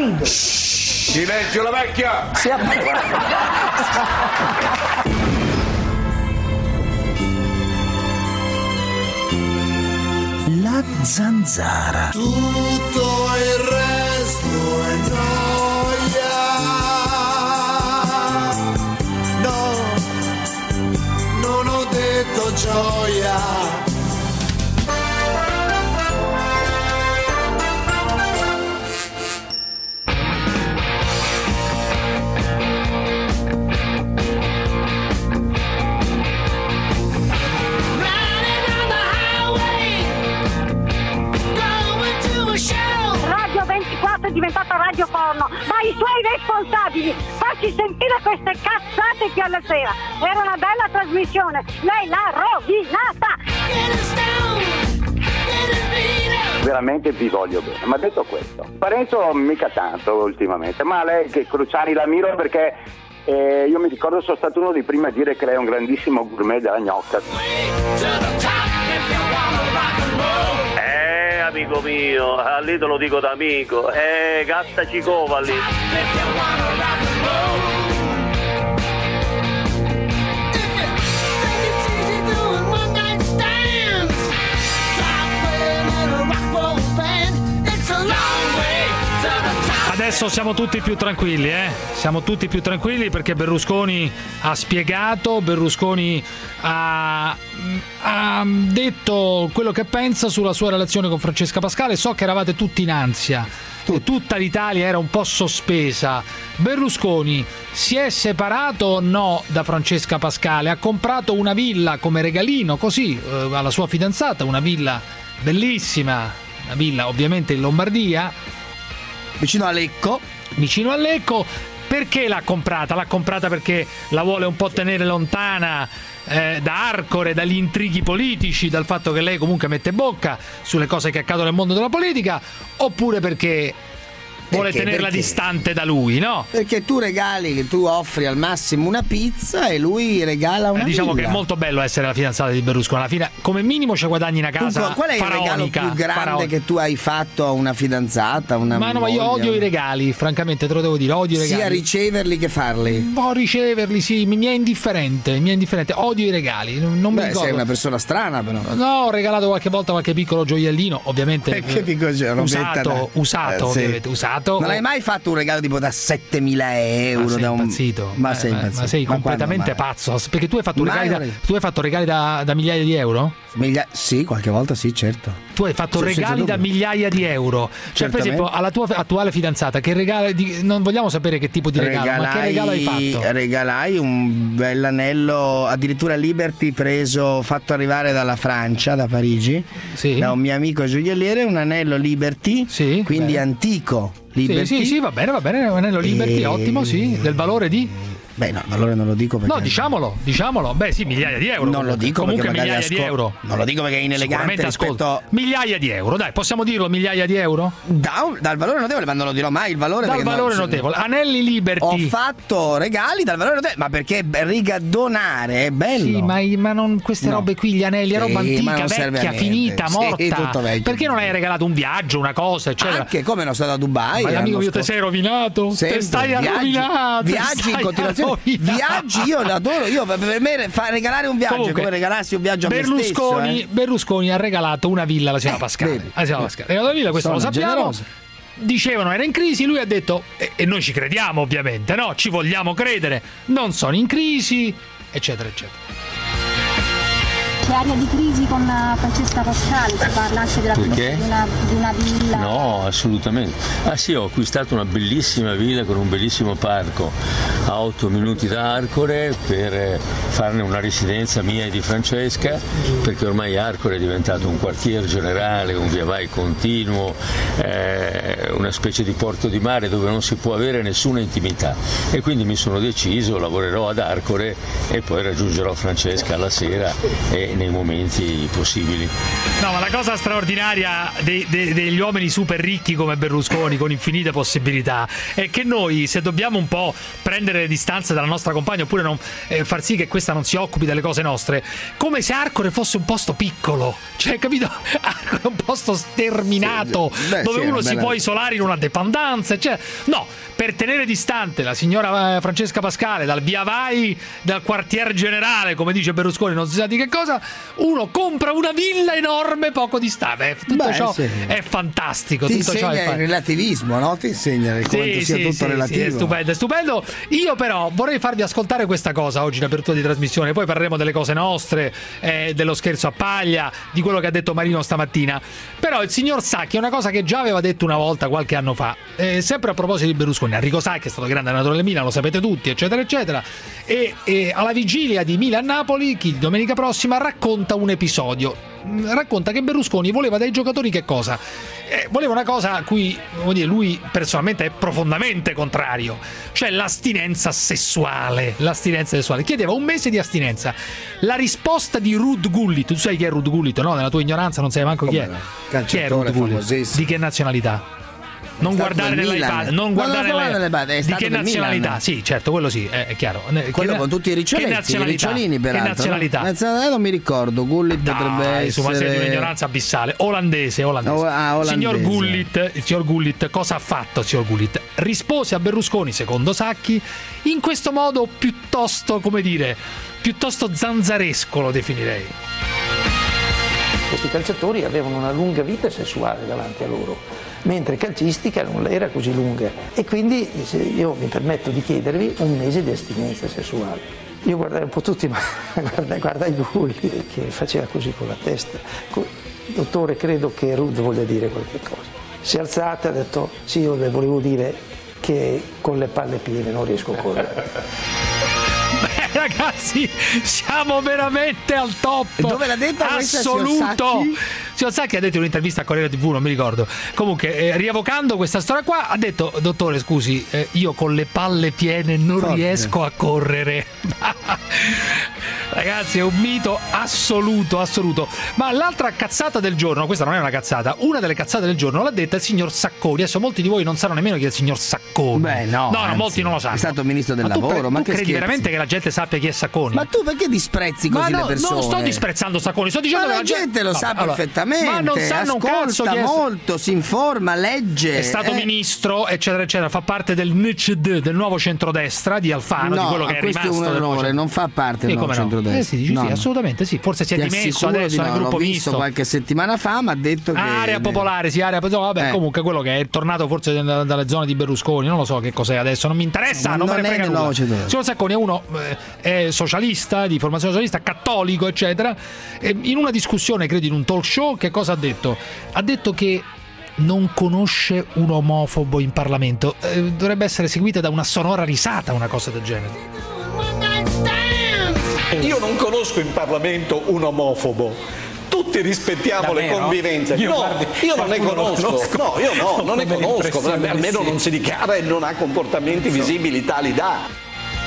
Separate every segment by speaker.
Speaker 1: ride.
Speaker 2: Silenzio la vecchia!
Speaker 3: La zanzara.
Speaker 4: Tutto il resto è noia. No, non ho detto gioia.
Speaker 5: È diventata radio porno, ma i suoi responsabili, farci sentire queste cazzate qui alla sera. Era una bella trasmissione, lei l'ha rovinata.
Speaker 6: Veramente vi voglio bene, ma detto questo, Parenzo mica tanto ultimamente, ma lei che Cruciani la miro perché io mi ricordo sono stato uno dei primi a dire che lei è un grandissimo gourmet della gnocca.
Speaker 7: Amico mio, lì te lo dico da amico, gatta cicova lì.
Speaker 8: Adesso siamo tutti più tranquilli, siamo tutti più tranquilli perché Berlusconi ha spiegato, Berlusconi ha detto quello che pensa sulla sua relazione con Francesca Pascale. So che eravate tutti in ansia, tutta l'Italia era un po' sospesa. Berlusconi si è separato o no da Francesca Pascale? Ha comprato una villa come regalino così alla sua fidanzata, una villa bellissima, una villa ovviamente in Lombardia,
Speaker 3: vicino a Lecco.
Speaker 8: Perché l'ha comprata? L'ha comprata perché la vuole un po' tenere lontana da Arcore, dagli intrighi politici, dal fatto che lei comunque mette bocca sulle cose che accadono nel mondo della politica, oppure perché vuole tenerla distante da lui, no?
Speaker 3: Perché tu offri al massimo una pizza e lui regala una
Speaker 8: diciamo
Speaker 3: villa.
Speaker 8: Che è molto bello essere la fidanzata di Berlusconi. Alla fine, come minimo, ci guadagni una casa.
Speaker 3: Qual è il regalo più grande che tu hai fatto a una fidanzata?
Speaker 8: Ma io odio i regali, francamente, te lo devo dire. Odio i regali.
Speaker 3: Sia riceverli che farli.
Speaker 8: Un po' riceverli, sì, mi è indifferente. Odio i regali. Non mi ricordo.
Speaker 3: Sei una persona strana, però.
Speaker 8: No, ho regalato qualche volta qualche piccolo gioiellino, ovviamente.
Speaker 3: Che piccolo
Speaker 8: usato, ovviamente, usato.
Speaker 3: Non hai mai fatto un regalo tipo da 7.000 euro?
Speaker 8: Sei impazzito. Ma sei completamente pazzo. Perché tu hai fatto regali da migliaia di euro?
Speaker 3: Sì, qualche volta sì, certo.
Speaker 8: Tu hai fatto regali da migliaia di euro. Cioè, per esempio, alla tua attuale fidanzata, che regalo non vogliamo sapere che tipo di regalo, ma che regalo hai fatto?
Speaker 3: Regalai un bell'anello, addirittura Liberty, fatto arrivare dalla Francia, da Parigi, da un mio amico gioielliere, un anello Liberty, quindi antico. Liberty.
Speaker 8: Sì, va bene, un anello Liberty, ottimo, sì, del valore di...
Speaker 3: Beh, no, il valore non lo dico perché...
Speaker 8: No, diciamolo. Beh, sì, migliaia di euro.
Speaker 3: Non lo dico
Speaker 8: comunque
Speaker 3: perché
Speaker 8: migliaia di euro.
Speaker 3: Non lo dico perché è inelegante rispetto...
Speaker 8: Migliaia di euro, dai, possiamo dirlo, migliaia di euro?
Speaker 3: Dal valore notevole, ma non lo dirò mai il valore.
Speaker 8: Dal valore notevole. Anelli Liberty.
Speaker 3: Ho fatto regali dal valore notevole, ma perché donare è bello.
Speaker 8: Sì, ma non queste robe qui, gli anelli, è roba antica, vecchia, finita, morta.
Speaker 3: Sì, tutto vecchio.
Speaker 8: Perché non hai regalato un viaggio, una cosa, eccetera?
Speaker 3: Anche come non stato a Dubai.
Speaker 8: Ma amico mio, te sei rovinato? Te stai rovinato.
Speaker 3: Viaggi in continuazione. Viaggi, io l'adoro. Io per me regalare un viaggio è come regalarsi un viaggio a me stesso.
Speaker 8: Berlusconi ha regalato una villa alla signora Pascale. Ha regalato una villa, questo lo sappiamo. Generosa. Dicevano era in crisi, lui ha detto e noi ci crediamo ovviamente, no? Ci vogliamo credere, non sono in crisi, eccetera, eccetera.
Speaker 9: C'è area di crisi con Francesca Pascale, si parla anche di una villa.
Speaker 10: No, assolutamente. Sì, ho acquistato una bellissima villa con un bellissimo parco a 8 minuti da Arcore per farne una residenza mia e di Francesca, perché ormai Arcore è diventato un quartier generale, un via vai continuo, una specie di porto di mare dove non si può avere nessuna intimità, e quindi mi sono deciso, lavorerò ad Arcore e poi raggiungerò Francesca alla sera e nei momenti possibili.
Speaker 8: No, ma la cosa straordinaria degli uomini super ricchi come Berlusconi, con infinite possibilità, è che noi, se dobbiamo un po' prendere le distanze dalla nostra compagna, oppure non, far sì che questa non si occupi delle cose nostre, come se Arcore fosse un posto piccolo, cioè, capito? Arcore è un posto sterminato, dove uno si può isolare in una dependenza, cioè, no, per tenere distante la signora Francesca Pascale dal via vai dal quartier generale, come dice Berlusconi, non si sa di che cosa, uno compra una villa enorme poco distante. Tutto ciò è fantastico.
Speaker 3: Ti
Speaker 8: tutto
Speaker 3: insegna
Speaker 8: ciò è
Speaker 3: il relativismo, no? Ti insegna quanto sia tutto relativo.
Speaker 8: È stupendo. Io però vorrei farvi ascoltare questa cosa oggi in apertura di trasmissione, poi parleremo delle cose nostre, dello scherzo a paglia, di quello che ha detto Marino stamattina. Però il signor Sacchi è una cosa che già aveva detto una volta qualche anno fa, sempre a proposito di Berlusconi. Enrico Sacchi è stato grande allenatore del Milan, lo sapete tutti, eccetera eccetera, e alla vigilia di Milan-Napoli, domenica prossima, racconta un episodio, racconta che Berlusconi voleva dai giocatori che cosa? Voleva una cosa a cui lui personalmente è profondamente contrario, cioè l'astinenza sessuale. Chiedeva un mese di astinenza. La risposta di Ruud Gullit, tu sai chi è Ruud Gullit, no? Nella tua ignoranza non sai manco chi è.
Speaker 3: Chi è Ruud
Speaker 8: Gullit? Di che nazionalità? Non guardare nell'iPad, non guardare di che nazionalità? Milan. Sì, certo, quello sì, è chiaro.
Speaker 3: Quello con tutti i ricciolini, peraltro.
Speaker 8: Che nazionalità?
Speaker 3: Non mi ricordo. Gullit potrebbe essere.
Speaker 8: Insomma, sei di un'ignoranza abissale. Olandese.
Speaker 3: Olandese.
Speaker 8: Il signor Gullit, cosa ha fatto il signor Gullit? Rispose a Berlusconi, secondo Sacchi, in questo modo piuttosto, come dire, piuttosto zanzaresco, lo definirei.
Speaker 1: Questi calciatori avevano una lunga vita sessuale davanti a loro, mentre calcistica non era così lunga, e quindi io mi permetto di chiedervi un mese di astinenza sessuale. Io guardai un po' tutti, ma guardai lui che faceva così con la testa. Dottore, credo che Ruud voglia dire qualche cosa. Si è alzata e ha detto: sì, io le volevo dire che con le palle piene non riesco a correre.
Speaker 8: Ragazzi, siamo veramente al top.
Speaker 3: Dove l'ha detta
Speaker 8: assoluto? Signor Sacchi ha detto in un'intervista a Corriere TV, non mi ricordo. Comunque, rievocando questa storia qua, ha detto: dottore, scusi, io con le palle piene non riesco a correre. Ragazzi, è un mito assoluto. Ma l'altra cazzata del giorno, questa non è una cazzata, una delle cazzate del giorno l'ha detta il signor Sacconi. Adesso molti di voi non sanno nemmeno chi è il signor Sacconi.
Speaker 3: Beh, no,
Speaker 8: molti non lo sanno.
Speaker 3: È stato ministro del lavoro. Ma
Speaker 8: tu credi veramente che la gente sappia chi è Sacconi?
Speaker 3: Ma tu perché disprezzi così le persone?
Speaker 8: Non sto disprezzando Sacconi, sto dicendo che
Speaker 3: la gente lo sa perfettamente.
Speaker 8: Ma non sanno un cazzo chi è.
Speaker 3: Molto, si informa, legge.
Speaker 8: È stato ministro, eccetera eccetera, fa parte del NCD, del nuovo centrodestra di Alfano, di quello che è rimasto.
Speaker 3: Questo è un errore, non fa parte del nuovo centrodestra.
Speaker 8: Sì, assolutamente sì, forse si è dimesso adesso nel gruppo misto
Speaker 3: qualche settimana fa, ma ha detto che
Speaker 8: area popolare, comunque quello che è tornato forse dalle zone di Berlusconi, non lo so che cos'è adesso, non mi interessa, non me ne frega nulla. Signor Sacconi è uno è socialista, di formazione socialista, cattolico, eccetera. In una discussione, credo in un talk show, che cosa ha detto? Ha detto che non conosce un omofobo in Parlamento. Dovrebbe essere seguita da una sonora risata una cosa del genere.
Speaker 11: Io non conosco in Parlamento un omofobo. Tutti rispettiamo le convivenze. Io non ne conosco. Non ne conosco. Almeno non si dichiara e non ha comportamenti visibili tali da.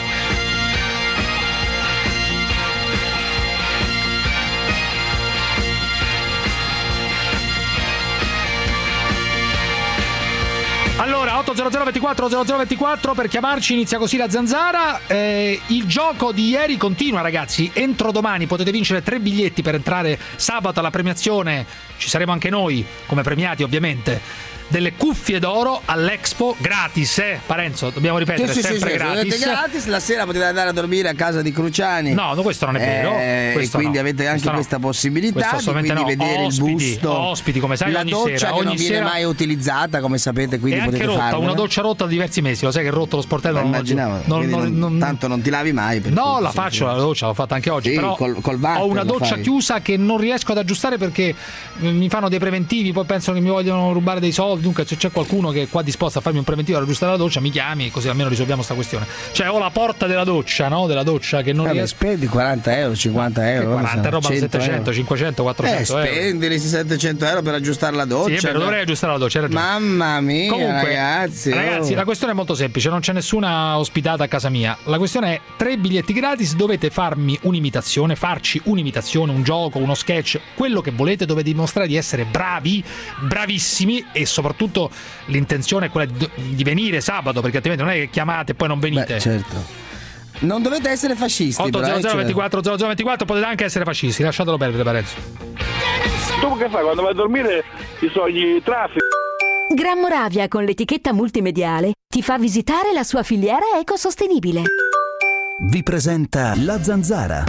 Speaker 8: Allora, 80024 per chiamarci, inizia così la zanzara. Il gioco di ieri continua, ragazzi. Entro domani potete vincere 3 biglietti per entrare sabato alla premiazione. Ci saremo anche noi, come premiati ovviamente, delle cuffie d'oro all'Expo, gratis, Parenzo, dobbiamo ripetere, sempre gratis.
Speaker 3: La sera potete andare a dormire a casa di Cruciani.
Speaker 8: No, questo non è vero.
Speaker 3: E quindi avete anche questa possibilità di vedere il busto.
Speaker 8: Ospiti, come sai,
Speaker 3: la
Speaker 8: ogni
Speaker 3: doccia
Speaker 8: sera.
Speaker 3: Che non viene mai utilizzata, come sapete, quindi
Speaker 8: è
Speaker 3: potete farla.
Speaker 8: Una doccia rotta da diversi mesi, lo sai che è rotto lo sportello.
Speaker 3: Immaginavo, tanto non ti lavi mai.
Speaker 8: No, la faccio la doccia, l'ho fatta anche oggi,
Speaker 3: sì,
Speaker 8: però ho una doccia chiusa che non riesco ad aggiustare perché mi fanno dei preventivi, poi pensano che mi vogliono rubare dei soldi. soldi, dunque se c'è qualcuno che è qua disposto a farmi un preventivo ad aggiustare la doccia mi chiami, così almeno risolviamo sta questione. Cioè ho la porta della doccia, no? Della doccia che non riesco.
Speaker 3: Spendi 40 euro, 50 euro.
Speaker 8: 40 roba 700,
Speaker 3: euro.
Speaker 8: 500, 400 euro.
Speaker 3: Spendili 700 euro per aggiustare la doccia.
Speaker 8: Sì, è vero, dovrei aggiustare la doccia, hai ragione.
Speaker 3: Mamma mia. Comunque,
Speaker 8: ragazzi, la questione è molto semplice, non c'è nessuna ospitata a casa mia. La questione è 3 biglietti gratis, dovete farci un'imitazione, un gioco, uno sketch, quello che volete, dovete dimostrare di essere bravi, bravissimi, e soprattutto l'intenzione è quella di venire sabato, perché altrimenti non è che chiamate e poi non venite.
Speaker 3: Beh, certo. Non dovete essere fascisti.
Speaker 8: 800 24 0024, potete anche essere fascisti, lasciatelo perdere, Parenzo.
Speaker 12: Tu che fai quando vai a dormire? Ti sogni traffico.
Speaker 13: Gran Moravia, con l'etichetta multimediale, ti fa visitare la sua filiera ecosostenibile.
Speaker 14: Vi presenta La Zanzara.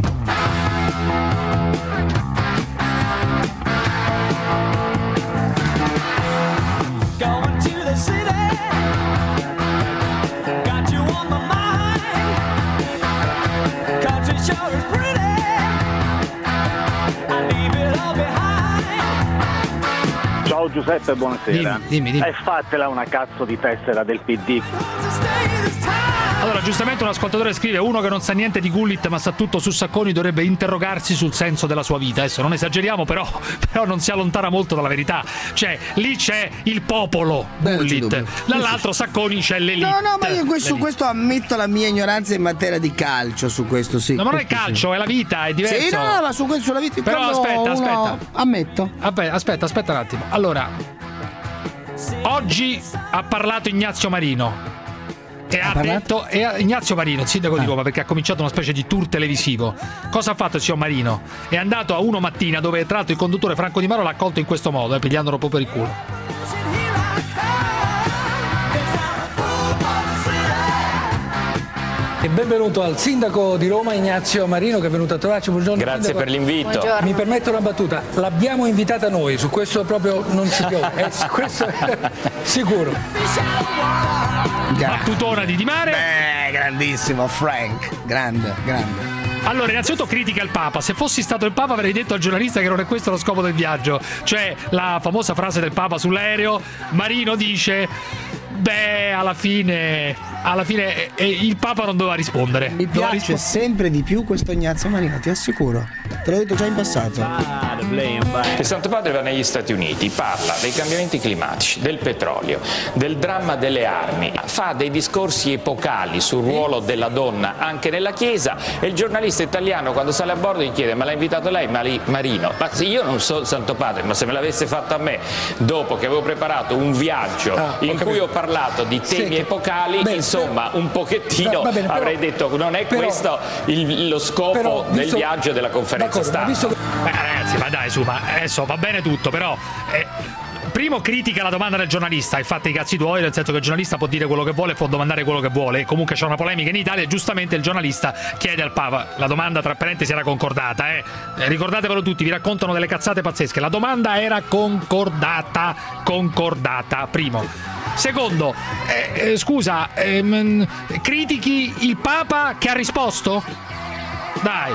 Speaker 12: Ciao Giuseppe, buonasera.
Speaker 8: Dimmi.
Speaker 12: Fatela una cazzo di tessera del PD.
Speaker 8: Allora, giustamente un ascoltatore scrive: uno che non sa niente di Gullit ma sa tutto su Sacconi dovrebbe interrogarsi sul senso della sua vita. Adesso non esageriamo, però non si allontana molto dalla verità. Cioè, lì c'è il popolo Gullit, dall'altro Sacconi c'è l'elite.
Speaker 3: No, ma io su questo ammetto la mia ignoranza in materia di calcio, su questo sì.
Speaker 8: No, ma non è calcio, è la vita, è diverso.
Speaker 3: Sì, no, ma su questo sulla vita.
Speaker 8: Però aspetta.
Speaker 3: Ammetto.
Speaker 8: Aspetta un attimo. Allora, oggi ha parlato Ignazio Marino. Ignazio Marino, il sindaco di Roma, perché ha cominciato una specie di tour televisivo. Cosa ha fatto il signor Marino? È andato a Uno Mattina, dove tra l'altro il conduttore Franco Di Maro l'ha accolto in questo modo, pigliandolo proprio per il culo.
Speaker 15: E benvenuto al sindaco di Roma Ignazio Marino, che è venuto a trovarci. Buongiorno.
Speaker 16: Grazie
Speaker 15: sindaco.
Speaker 16: per l'invito.
Speaker 15: Buongiorno. Mi permetto una battuta: l'abbiamo invitata noi, su questo proprio non ci piove, su questo è sicuro.
Speaker 8: Battutona di Di Mare.
Speaker 3: Grandissimo Frank, grande.
Speaker 8: Allora, innanzitutto critica il Papa. Se fossi stato il Papa avrei detto al giornalista che non è questo lo scopo del viaggio. Cioè, la famosa frase del Papa sull'aereo, Marino dice: beh, alla fine il Papa non doveva rispondere.
Speaker 3: Mi piace sempre di più questo Ignazio Marino, ti assicuro. Te l'ho detto già in passato.
Speaker 16: Il Santo Padre va negli Stati Uniti, parla dei cambiamenti climatici, del petrolio, del dramma delle armi, fa dei discorsi epocali sul ruolo della donna anche nella Chiesa, e il giornalista italiano quando sale a bordo gli chiede: ma l'ha invitato lei, Marino? Ma se io non so il Santo Padre, ma se me l'avesse fatto a me, dopo che avevo preparato un viaggio in cui ho parlato di temi epocali, insomma un pochettino avrei detto: non è questo lo scopo del viaggio e della conferenza stampa.
Speaker 8: Ragazzi, ma dai, su, ma adesso va bene tutto, però primo critica la domanda del giornalista, hai fatto i cazzi tuoi, nel senso che il giornalista può dire quello che vuole, può domandare quello che vuole, e comunque c'è una polemica in Italia, e giustamente il giornalista chiede al Papa, la domanda tra parentesi era concordata, ricordatevelo tutti, vi raccontano delle cazzate pazzesche, la domanda era concordata, primo. Secondo, scusa, critichi il Papa che ha risposto? Dai.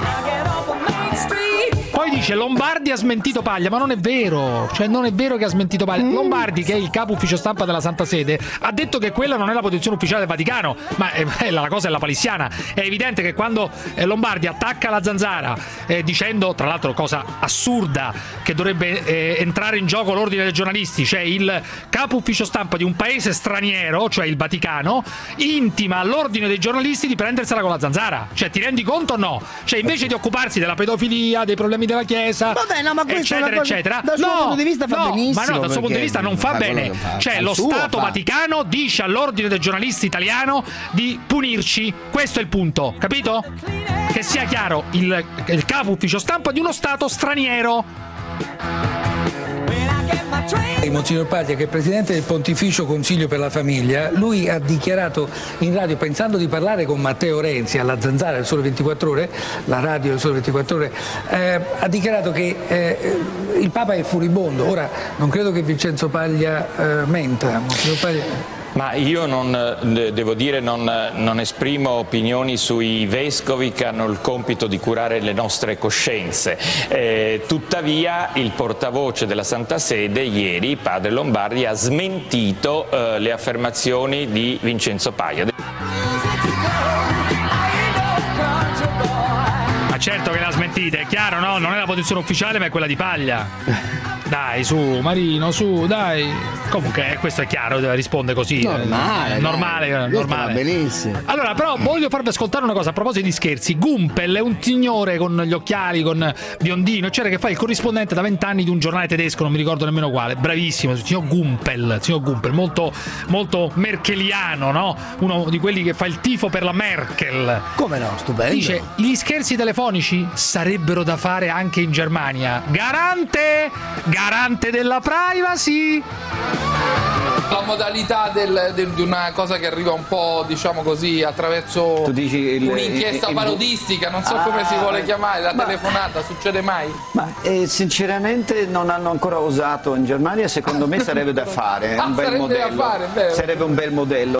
Speaker 8: Poi dice Lombardi ha smentito Paglia, ma non è vero, cioè non è vero che ha smentito Paglia. Lombardi, che è il capo ufficio stampa della Santa Sede, ha detto che quella non è la posizione ufficiale del Vaticano, ma la cosa è la palissiana. È evidente che quando Lombardi attacca la Zanzara dicendo, tra l'altro cosa assurda, che dovrebbe entrare in gioco l'ordine dei giornalisti, cioè il capo ufficio stampa di un paese straniero, cioè il Vaticano, intima all'ordine dei giornalisti di prendersela con la Zanzara. Cioè, ti rendi conto o no? Cioè, invece di occuparsi della pedofilia, dei problemi della Chiesa,
Speaker 3: vabbè, no, ma questo
Speaker 8: eccetera,
Speaker 3: è una cosa,
Speaker 8: eccetera.
Speaker 3: dal suo punto di vista fa benissimo.
Speaker 8: Ma no, dal suo punto di vista non fa bene. Cioè, lo Stato Vaticano dice all'ordine del giornalista italiano di punirci. Questo è il punto, capito? Che sia chiaro, il capo ufficio stampa di uno Stato straniero.
Speaker 15: Monsignor Paglia, che è presidente del Pontificio Consiglio per la Famiglia, lui ha dichiarato in radio, pensando di parlare con Matteo Renzi alla Zanzara del Sole 24 Ore, la radio del Sole 24 Ore, ha dichiarato che il Papa è furibondo. Ora, non credo che Vincenzo Paglia menta, Monsignor Paglia.
Speaker 16: Ma io devo dire non esprimo opinioni sui vescovi che hanno il compito di curare le nostre coscienze. Tuttavia il portavoce della Santa Sede ieri, padre Lombardi, ha smentito le affermazioni di Vincenzo Paia.
Speaker 8: Ma certo che l'ha smentita, è chiaro, no? Non è la posizione ufficiale, ma è quella di Paglia. Dai, su, Marino, su, dai. Comunque, questo è chiaro, risponde così. Normale.
Speaker 3: Va benissimo.
Speaker 8: Allora, però, voglio farvi ascoltare una cosa a proposito di scherzi. Gumpel è un signore con gli occhiali, con biondino, eccetera, che fa il corrispondente da 20 anni di un giornale tedesco, non mi ricordo nemmeno quale. Bravissimo, il signor Gumpel, molto, molto merkeliano, no? Uno di quelli che fa il tifo per la Merkel.
Speaker 3: Come no, stupendo.
Speaker 8: Dice, gli scherzi telefonici sarebbero da fare anche in Germania. Garante della privacy.
Speaker 17: La modalità di una cosa che arriva un po', diciamo così, attraverso un'inchiesta parodistica, non so come si vuole chiamare, la telefonata, succede mai?
Speaker 18: Ma sinceramente non hanno ancora osato in Germania, secondo me sarebbe da fare, un bel modello.
Speaker 17: Da fare, vero.
Speaker 18: Sarebbe un bel modello.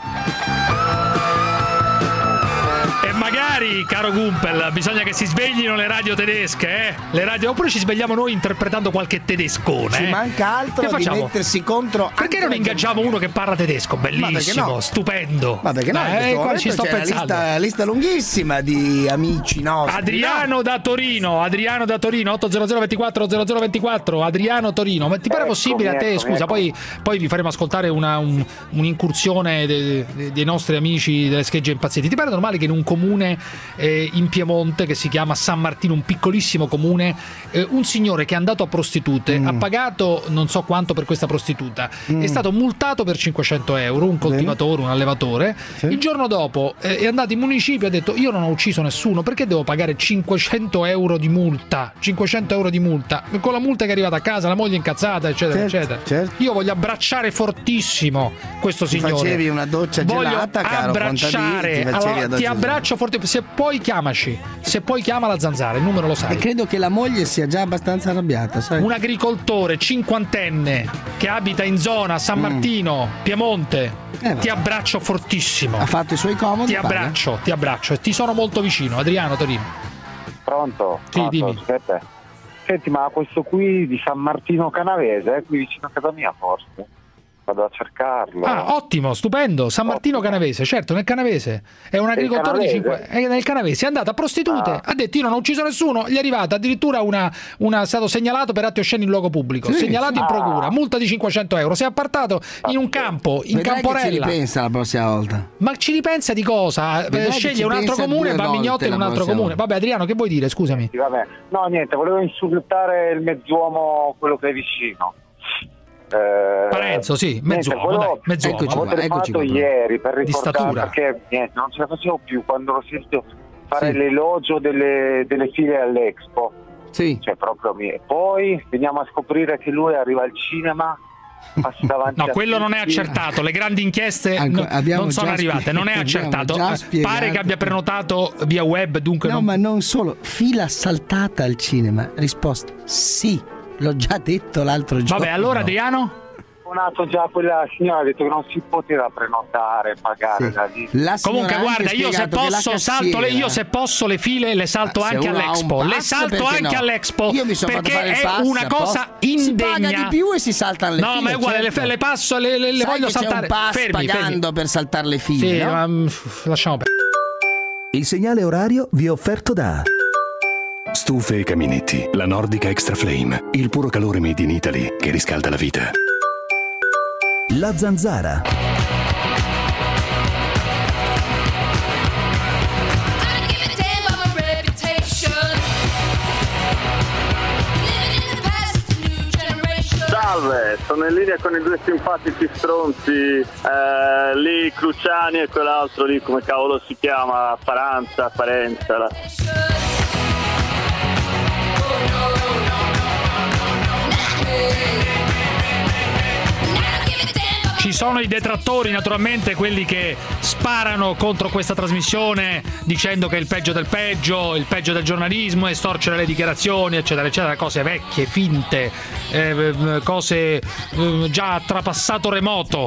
Speaker 8: E magari, caro Gumpel, bisogna che si sveglino le radio tedesche, Le radio, oppure ci svegliamo noi interpretando qualche tedescone.
Speaker 3: Ci manca altro di mettersi contro.
Speaker 8: Perché non ingaggiamo uno che parla tedesco? Bellissimo, stupendo.
Speaker 3: Ma perché no? Qua ci sto pensando. Lista lunghissima di amici nostri.
Speaker 8: Adriano da Torino, 800 24 0024. Adriano Torino, ma ti pare possibile a te? Scusa, poi vi faremo ascoltare un'incursione dei nostri amici delle schegge impazziti. Ti pare normale che in un comune in Piemonte che si chiama San Martino, un piccolissimo comune, un signore che è andato a prostitute ha pagato non so quanto per questa prostituta, è stato multato per 500 euro, un coltivatore, un allevatore. Il giorno dopo è andato in municipio e ha detto: io non ho ucciso nessuno, perché devo pagare 500 euro di multa? 500 euro di multa, con la multa che è arrivata a casa, la moglie incazzata, eccetera, eccetera. Io voglio abbracciare fortissimo questo signore.
Speaker 3: Facevi una doccia gelata, caro
Speaker 8: abbracciare. Ti abbraccio forte. Se puoi chiamaci, chiama la Zanzara, il numero lo sai.
Speaker 3: E credo che la moglie sia già abbastanza arrabbiata, sai?
Speaker 8: Un agricoltore cinquantenne che abita in zona San Martino, Piemonte. Ti abbraccio fortissimo.
Speaker 3: Ha fatto i suoi comodi.
Speaker 8: Ti abbraccio e ti sono molto vicino. Adriano, Torino.
Speaker 19: Pronto?
Speaker 8: Sì, dimmi.
Speaker 19: Senti, ma questo qui di San Martino Canavese è qui vicino a casa mia, forse? Vado a cercarlo.
Speaker 8: Ottimo, stupendo. San Martino Canavese, certo, nel Canavese. È un agricoltore di 5. È nel Canavese, è andato a prostitute, ha detto: io non ho ucciso nessuno, gli è arrivata addirittura è stato segnalato per atti osceni in luogo pubblico. Segnalato in procura, multa di 500 euro. Si è appartato in un campo, in Camporella.
Speaker 3: Ci ripensa la prossima volta.
Speaker 8: Ma ci ripensa di cosa? Sceglie un altro comune, va a Mignotto in un altro comune. Vabbè, Adriano, che vuoi dire? Scusami.
Speaker 19: Sì, vabbè. No, niente, volevo insultare il mezzuomo, quello che è vicino.
Speaker 8: Parenzo, sì, mezzuomo.
Speaker 19: Avevo telefonato ieri per ricordare, perché niente, non ce la facevo più quando l'ho sentito fare l'elogio delle file all'Expo.
Speaker 3: Sì.
Speaker 19: Cioè, proprio poi veniamo a scoprire che lui arriva al cinema.
Speaker 8: No, quello non è accertato. Le grandi inchieste non sono arrivate. Non è accertato. Pare che abbia prenotato via web. Dunque
Speaker 3: ma non solo. Fila saltata al cinema. Risposta: sì, l'ho già detto l'altro giorno.
Speaker 8: Vabbè, allora Adriano?
Speaker 19: Già quella signora ha detto che non si poteva prenotare, pagare da lì.
Speaker 8: Comunque guarda, io se posso le file le salto anche all'Expo. Le salto anche all'Expo.
Speaker 3: Io mi sono
Speaker 8: perché
Speaker 3: fatto fare il
Speaker 8: è
Speaker 3: pass,
Speaker 8: una cosa indegna.
Speaker 3: Si paga di più e si saltano le file.
Speaker 8: No, ma è uguale, le passo, le voglio saltare.
Speaker 3: C'è un pass pagando per saltare le file.
Speaker 8: Sì, no? Lasciamo perdere.
Speaker 14: Il segnale orario vi è offerto da Stufe e Caminetti, la Nordica Extra Flame, il puro calore made in Italy che riscalda la vita. La Zanzara.
Speaker 7: Salve, sono in linea con i due simpatici stronzi, lì Cruciani e quell'altro lì, come cavolo si chiama, Parenza.
Speaker 8: Ci sono i detrattori, naturalmente, quelli che sparano contro questa trasmissione dicendo che è il peggio del peggio, il peggio del giornalismo, estorcere le dichiarazioni, eccetera, eccetera, cose vecchie, finte, cose già trapassato remoto.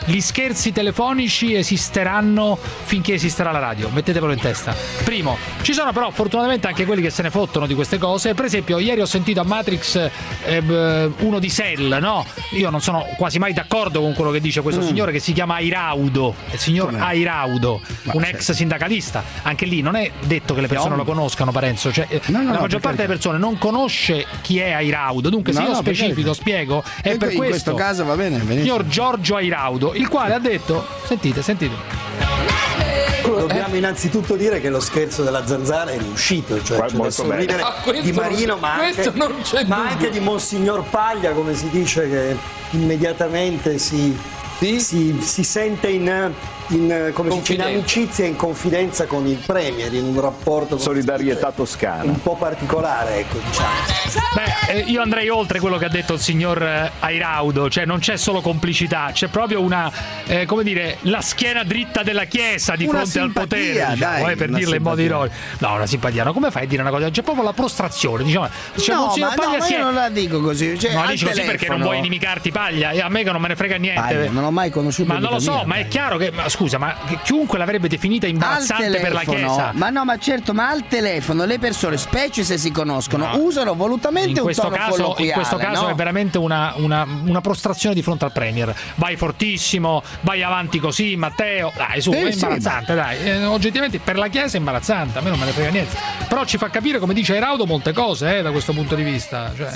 Speaker 8: gli scherzi telefonici esisteranno finché esisterà la radio, mettetevelo in testa. Primo, ci sono però fortunatamente anche quelli che se ne fottono di queste cose. Per esempio ieri ho sentito a Matrix uno di Cell, no? Io non sono quasi mai d'accordo con quello che dice questo signore che si chiama Airaudo, il signor Airaudo, un ex sindacalista. Anche lì non è detto che le persone lo conoscano, Parenzo, cioè la maggior parte delle persone non conosce chi è Airaudo, dunque se io specifico, spiego, è per questo.
Speaker 3: In questo caso va bene,
Speaker 8: signor Giorgio Airaudo, il quale ha detto, sentite.
Speaker 20: Dobbiamo innanzitutto dire che lo scherzo della Zanzara è riuscito, cioè c'è da sorridere di Marino, ma anche di Monsignor Paglia, come si dice, che immediatamente si sente in amicizia e in confidenza con il Premier, in un rapporto
Speaker 18: solidarietà toscana
Speaker 20: un po' particolare, ecco, diciamo.
Speaker 8: Io andrei oltre quello che ha detto il signor Airaudo, cioè non c'è solo complicità, c'è proprio una la schiena dritta della Chiesa di fronte al potere, diciamo, per dirla in modo ironico. No, una simpatia, no, come fai a dire una cosa? C'è proprio la prostrazione, diciamo.
Speaker 3: Io non la dico così, cioè,
Speaker 8: non la dici così perché non vuoi inimicarti Paglia, e a me che non me ne frega niente.
Speaker 3: Non ho mai conosciuto.
Speaker 8: Ma non lo so, ma è chiaro che scusa, ma chiunque l'avrebbe definita imbarazzante per la Chiesa.
Speaker 3: Ma al telefono le persone, specie se si conoscono, usano volutamente un tono colloquiale.
Speaker 8: In questo caso è veramente una prostrazione di fronte al Premier. Vai fortissimo, vai avanti così, Matteo. Dai, su, è imbarazzante, dai. Oggettivamente per la Chiesa è imbarazzante, a me non me ne frega niente. Però ci fa capire, come dice Airaudo, molte cose da questo punto di vista. Cioè.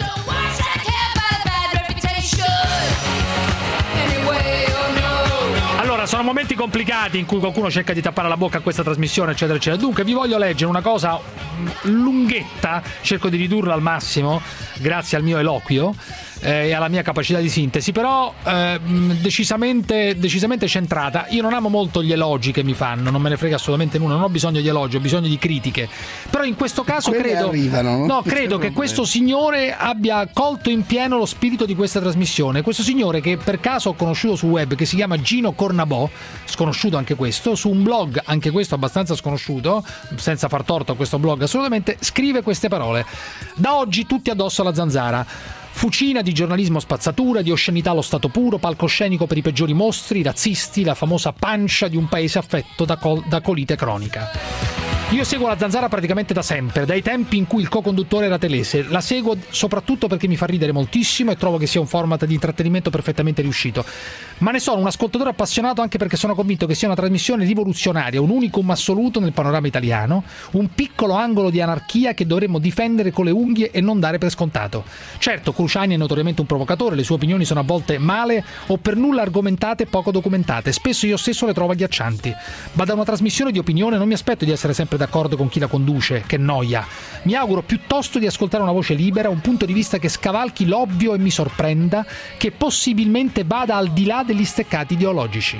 Speaker 8: Allora, sono momenti complicati in cui qualcuno cerca di tappare la bocca a questa trasmissione, eccetera, eccetera. Dunque, vi voglio leggere una cosa lunghetta, cerco di ridurla al massimo, grazie al mio eloquio e alla mia capacità di sintesi, però decisamente centrata. Io non amo molto gli elogi che mi fanno, non me ne frega assolutamente nulla, non ho bisogno di elogi, ho bisogno di critiche. Però in questo caso credo che questo signore abbia colto in pieno lo spirito di questa trasmissione. Questo signore, che per caso ho conosciuto su web, che si chiama Gino Cornabò, sconosciuto anche questo, su un blog anche questo abbastanza sconosciuto, senza far torto a questo blog assolutamente, scrive queste parole: da oggi tutti addosso alla Zanzara. Fucina di giornalismo spazzatura, di oscenità allo stato puro, palcoscenico per i peggiori mostri, razzisti, la famosa pancia di un paese affetto da colite cronica. Io seguo la Zanzara praticamente da sempre, dai tempi in cui il co-conduttore era Telese. La seguo soprattutto perché mi fa ridere moltissimo e trovo che sia un format di intrattenimento perfettamente riuscito. Ma ne sono un ascoltatore appassionato anche perché sono convinto che sia una trasmissione rivoluzionaria, un unicum assoluto nel panorama italiano, un piccolo angolo di anarchia che dovremmo difendere con le unghie e non dare per scontato. Certo, Cruciani è notoriamente un provocatore, le sue opinioni sono a volte male o per nulla argomentate e poco documentate, spesso io stesso le trovo agghiaccianti. Ma da una trasmissione di opinione non mi aspetto di essere sempre d'accordo con chi la conduce, che noia. Mi auguro piuttosto di ascoltare una voce libera, un punto di vista che scavalchi l'ovvio e mi sorprenda, che possibilmente vada al di là degli steccati ideologici.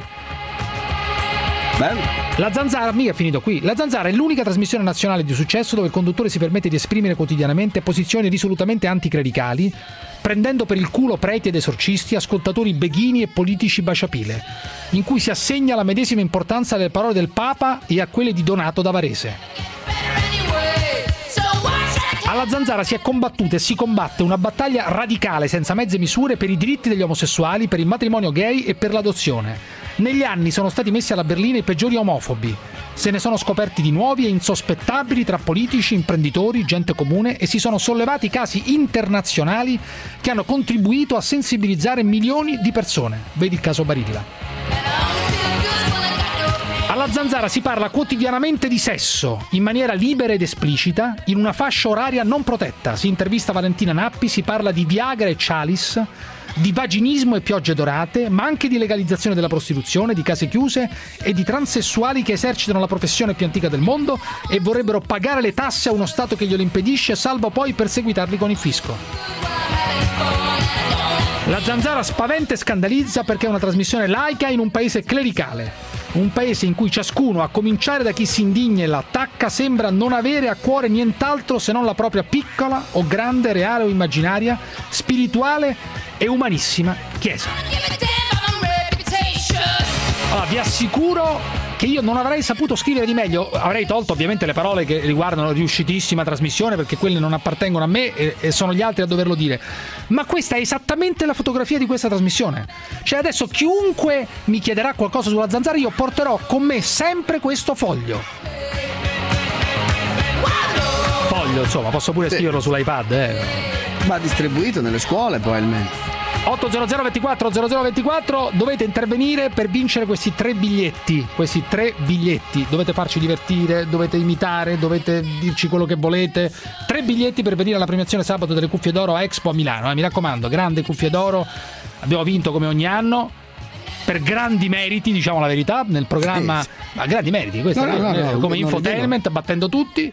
Speaker 8: La Zanzara, mica è finito qui. La Zanzara è l'unica trasmissione nazionale di successo dove il conduttore si permette di esprimere quotidianamente posizioni risolutamente anticlericali, prendendo per il culo preti ed esorcisti, ascoltatori beghini e politici baciapile, in cui si assegna la medesima importanza alle parole del Papa e a quelle di Donato da Varese. Alla Zanzara si è combattuta e si combatte una battaglia radicale, senza mezze misure, per i diritti degli omosessuali, per il matrimonio gay e per l'adozione. Negli anni sono stati messi alla berlina i peggiori omofobi. Se ne sono scoperti di nuovi e insospettabili tra politici, imprenditori, gente comune, e si sono sollevati casi internazionali che hanno contribuito a sensibilizzare milioni di persone. Vedi il caso Barilla. Alla Zanzara si parla quotidianamente di sesso, in maniera libera ed esplicita, in una fascia oraria non protetta. Si intervista Valentina Nappi, si parla di Viagra e Cialis, di vaginismo e piogge dorate, ma anche di legalizzazione della prostituzione, di case chiuse e di transessuali che esercitano la professione più antica del mondo e vorrebbero pagare le tasse a uno Stato che glielo impedisce, salvo poi perseguitarli con il fisco. La Zanzara spaventa e scandalizza perché è una trasmissione laica in un paese clericale. Un paese in cui ciascuno, a cominciare da chi si indigna e l'attacca, sembra non avere a cuore nient'altro se non la propria piccola o grande, reale o immaginaria, spirituale e umanissima Chiesa. Allora, vi assicuro che io non avrei saputo scrivere di meglio. Avrei tolto ovviamente le parole che riguardano riuscitissima trasmissione, perché quelle non appartengono a me e sono gli altri a doverlo dire. Ma questa è esattamente la fotografia di questa trasmissione. Cioè adesso chiunque mi chiederà qualcosa sulla Zanzara, io porterò con me sempre questo foglio. Insomma, posso pure scriverlo sull'iPad.
Speaker 3: Va distribuito nelle scuole probabilmente.
Speaker 8: 800 24 0024, dovete intervenire per vincere questi 3 biglietti. Questi 3 biglietti. Dovete farci divertire, dovete imitare, dovete dirci quello che volete. 3 biglietti per venire alla premiazione sabato delle Cuffie d'Oro a Expo a Milano. Mi raccomando, grande Cuffie d'Oro. Abbiamo vinto come ogni anno. Per grandi meriti, diciamo la verità, nel programma. Ma grandi meriti, questo come infotainment, battendo tutti.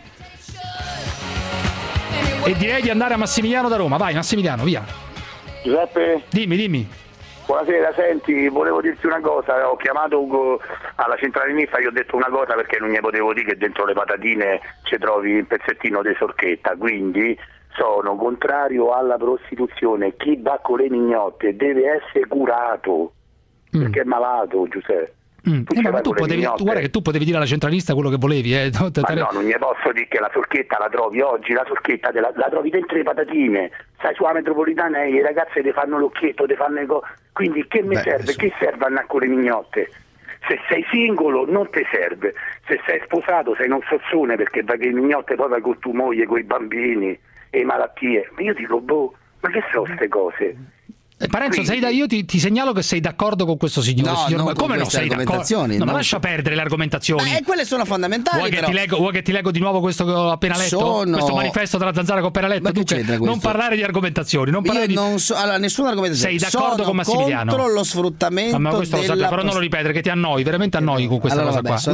Speaker 8: E direi di andare a Massimiliano da Roma. Vai Massimiliano, via.
Speaker 19: Giuseppe?
Speaker 8: Dimmi.
Speaker 19: Buonasera, senti, volevo dirti una cosa. Ho chiamato Ugo alla centrale MIFA, gli ho detto una cosa perché non gli potevo dire che dentro le patatine ci trovi il pezzettino di sorchetta, quindi sono contrario alla prostituzione. Chi va con le mignotte deve essere curato perché è malato, Giuseppe.
Speaker 8: Ma tu guarda che tu potevi dire alla centralista quello che volevi.
Speaker 19: Ma no, non gli posso dire che la sorchetta la trovi oggi, la sorchetta la trovi dentro le patatine. Sai, sulla metropolitana le ragazze ti fanno l'occhietto, ti fanno quindi che mi serve? Adesso... Che serve andare con le mignotte? Se sei singolo non ti serve, se sei sposato sei un sozzone perché vai con le mignotte, poi vai con tua moglie, con i bambini e le malattie. Ma io dico, ma che sono queste cose?
Speaker 8: Parenzo, io ti segnalo che sei d'accordo con questo signore.
Speaker 3: No,
Speaker 8: signor,
Speaker 3: non
Speaker 8: come
Speaker 3: con
Speaker 8: non sei d'accordo? No, ma lascia perdere le argomentazioni.
Speaker 3: Quelle sono fondamentali.
Speaker 8: Vuoi che ti leggo di nuovo questo che ho appena letto? Questo manifesto della Zanzara che ho appena letto? Non parlare di argomentazioni.
Speaker 3: Allora, nessuna argomentazione.
Speaker 8: Sei d'accordo con Massimiliano?
Speaker 3: Contro lo sfruttamento.
Speaker 8: Ma questo lo sapevo, però non lo ripetere, che ti annoi, veramente annoi con questa cosa qua.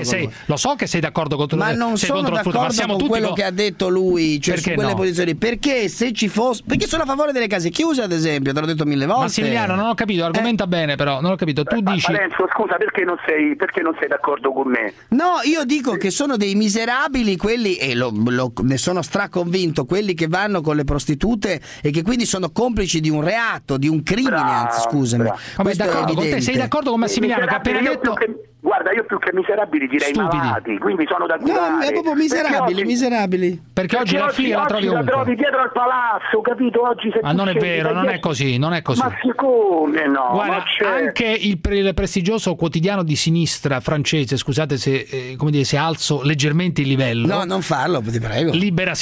Speaker 8: Lo so che sei d'accordo contro lo sfruttamento.
Speaker 3: Ma non sono d'accordo con quello che ha detto lui, cioè su quelle posizioni. Perché se ci fosse. Perché sono a favore delle case chiuse, ad esempio, te l'ho detto 1000 volte.
Speaker 8: Massimiliano, non ho capito, argomenta bene però, non ho capito. Tu dici
Speaker 19: Parenzo, scusa, perché non sei d'accordo con me?
Speaker 3: No, io dico che sono dei miserabili quelli, e ne sono straconvinto, quelli che vanno con le prostitute e che quindi sono complici di un reato, di un crimine, anzi, scusami.
Speaker 8: Vabbè, d'accordo con te, sei d'accordo con Massimiliano che ha appena detto
Speaker 19: Guarda, io più che miserabili direi malati, quindi sono da curare.
Speaker 3: No, è proprio miserabili.
Speaker 8: Perché oggi la figlia la trovi ovunque.
Speaker 19: La trovi dietro al palazzo, capito? Oggi se
Speaker 8: ma non è vero, non è così.
Speaker 19: Ma siccome no?
Speaker 8: Guarda, anche il prestigioso quotidiano di sinistra francese, scusate se se alzo leggermente il livello.
Speaker 3: No, non farlo, ti prego.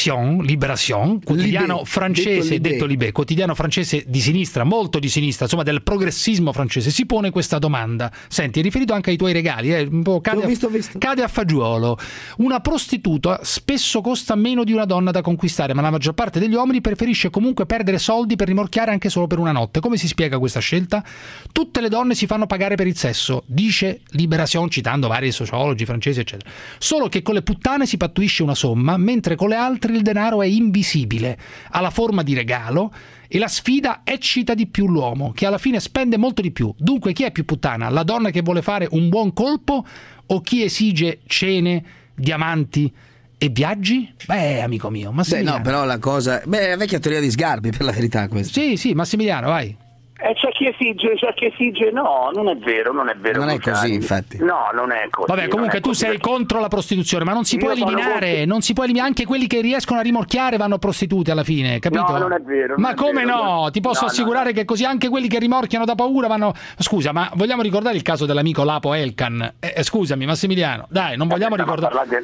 Speaker 8: Libération, quotidiano francese, detto Libé, quotidiano francese di sinistra, molto di sinistra, insomma del progressismo francese, si pone questa domanda. Senti, è riferito anche ai tuoi regali, un po' cade a fagiolo. Una prostituta spesso costa meno di una donna da conquistare, ma la maggior parte degli uomini preferisce comunque perdere soldi per rimorchiare anche solo per una notte. Come si spiega questa scelta? Tutte le donne si fanno pagare per il sesso, dice Libération, citando vari sociologi francesi eccetera. Solo che con le puttane si pattuisce una somma, mentre con le altre il denaro è invisibile, ha la forma di regalo e la sfida eccita di più l'uomo, che alla fine spende molto di più. Dunque chi è più puttana? La donna che vuole fare un buon colpo o chi esige cene, diamanti e viaggi? Amico mio, Massimiliano.
Speaker 3: No, però la cosa... è la vecchia teoria di Sgarbi, per la verità questa.
Speaker 8: Sì, Massimiliano, vai.
Speaker 19: C'è chi esige, no, non è vero. Non
Speaker 3: è così, infatti.
Speaker 19: No, non è così.
Speaker 8: Vabbè, comunque tu sei contro la prostituzione, ma non si può eliminare, anche quelli che riescono a rimorchiare vanno prostituti alla fine, capito?
Speaker 19: No, non è vero.
Speaker 8: Ma come no? Ti posso assicurare che così anche quelli che rimorchiano da paura vanno... Scusa, ma vogliamo ricordare il caso dell'amico Lapo Elkan? Scusami, Massimiliano, dai, non vogliamo ricordare...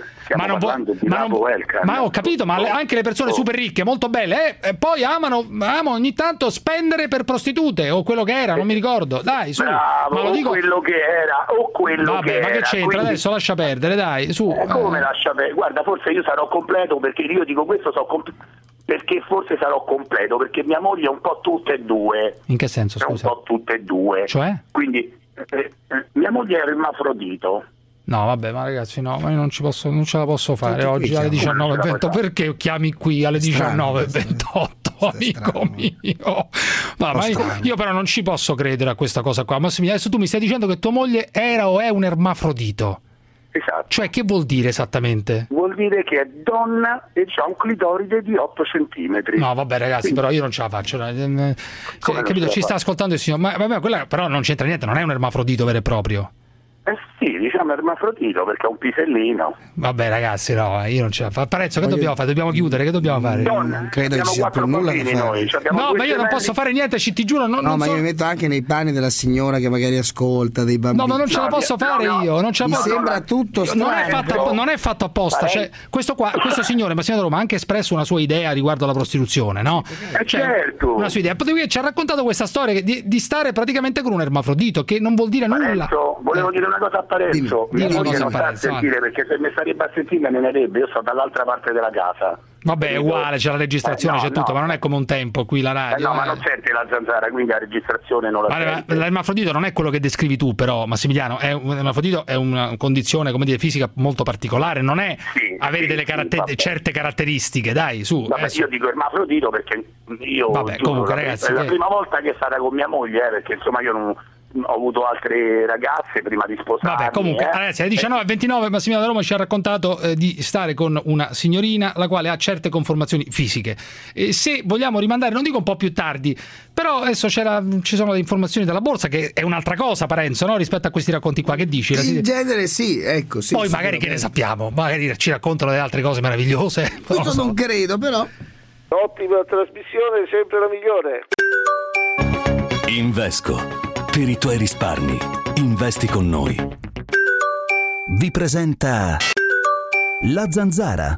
Speaker 8: Ma ho capito, ma anche le persone super ricche, molto belle, poi amano ogni tanto spendere per prostitute o quello che era, non mi ricordo. Dai, su.
Speaker 19: Bravo,
Speaker 8: ma lo dico...
Speaker 19: quello che era o quello
Speaker 8: Vabbè,
Speaker 19: che
Speaker 8: ma
Speaker 19: era.
Speaker 8: che c'entra?
Speaker 19: Quindi...
Speaker 8: Adesso lascia perdere, dai, su.
Speaker 19: Come lascia perdere? Guarda, forse io sarò completo perché io dico questo perché forse sarò completo perché mia moglie è un po' tutte e due.
Speaker 8: In che senso, scusa?
Speaker 19: È un po' tutte e due.
Speaker 8: Cioè?
Speaker 19: Quindi mia moglie è ermafrodito.
Speaker 8: No, vabbè, ma ragazzi, no, ma io non ce la posso fare oggi alle 19:28. Perché chiami qui alle 19:28, amico mio? Ma io però non ci posso credere a questa cosa qua. Massimiliano, adesso tu mi stai dicendo che tua moglie era o è un ermafrodito?
Speaker 19: Esatto.
Speaker 8: Cioè, che vuol dire esattamente?
Speaker 19: Vuol dire che è donna e c'ha un clitoride di 8 centimetri.
Speaker 8: No, vabbè, ragazzi, però io non ce la faccio. Capito? Ci sta ascoltando il signor. Ma vabbè, quella però non c'entra niente, non è un ermafrodito vero e proprio.
Speaker 19: Sì, diciamo ermafrodito perché è un pisellino.
Speaker 8: Vabbè ragazzi, no, io non ce la faccio. Parenzo, che dobbiamo fare? Dobbiamo chiudere, che dobbiamo fare?
Speaker 3: Non credo ci sia per nulla da fare.
Speaker 8: No, ma io non posso fare niente, ti giuro. No,
Speaker 3: ma io mi metto anche nei panni della signora che magari ascolta, dei bambini.
Speaker 8: No, ma non ce la posso fare io. Non ce la posso.
Speaker 3: Sembra tutto strano.
Speaker 8: Non è fatto apposta. Cioè, questo signore Massimo da Roma ha anche espresso una sua idea riguardo alla prostituzione, no?
Speaker 19: Certo.
Speaker 8: Una sua idea. Ci ha raccontato questa storia di stare praticamente con un ermafrodito, che non vuol dire nulla.
Speaker 19: Volevo dire una cosa a Parenzo. Mia moglie non sta a sentire, perché se mi starebbe a sentire me ne darebbe. Io sto dall'altra parte della casa.
Speaker 8: Vabbè, è uguale, c'è la registrazione, c'è tutto, ma non è come un tempo qui la radio.
Speaker 19: No, ma non sente la zanzara, quindi la registrazione non la sente.
Speaker 8: L'ermafrodito non è quello che descrivi tu, però, Massimiliano. L'ermafrodito è una condizione, come dire, fisica molto particolare, non è avere delle certe caratteristiche, dai, su.
Speaker 19: Vabbè, io dico ermafrodito perché io
Speaker 8: comunque, ragazzi,
Speaker 19: è la prima volta che è stata con mia moglie, perché insomma io non ho avuto altre ragazze prima di sposarmi.
Speaker 8: Vabbè, comunque, ragazzi, alle 19:29 Massimiliano da Roma ci ha raccontato di stare con una signorina la quale ha certe conformazioni fisiche. Se vogliamo rimandare, non dico un po' più tardi, però adesso ci sono le informazioni dalla borsa, che è un'altra cosa, Parenzo, no? Rispetto a questi racconti qua, che dici?
Speaker 3: In genere sì, ecco. Sì,
Speaker 8: poi magari che ne sappiamo, magari ci raccontano delle altre cose meravigliose.
Speaker 3: Questo non credo, però.
Speaker 12: Ottima trasmissione, sempre la migliore.
Speaker 14: Invesco. Per i tuoi risparmi, investi con noi. Vi presenta La Zanzara.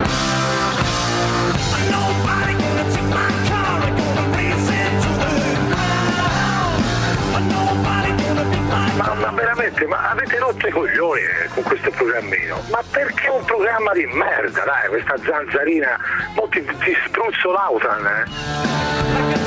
Speaker 19: Ma veramente, ma avete rotto i coglioni con questo programmino? Ma perché un programma di merda, dai, questa zanzarina? Mo ti spruzzo l'autan,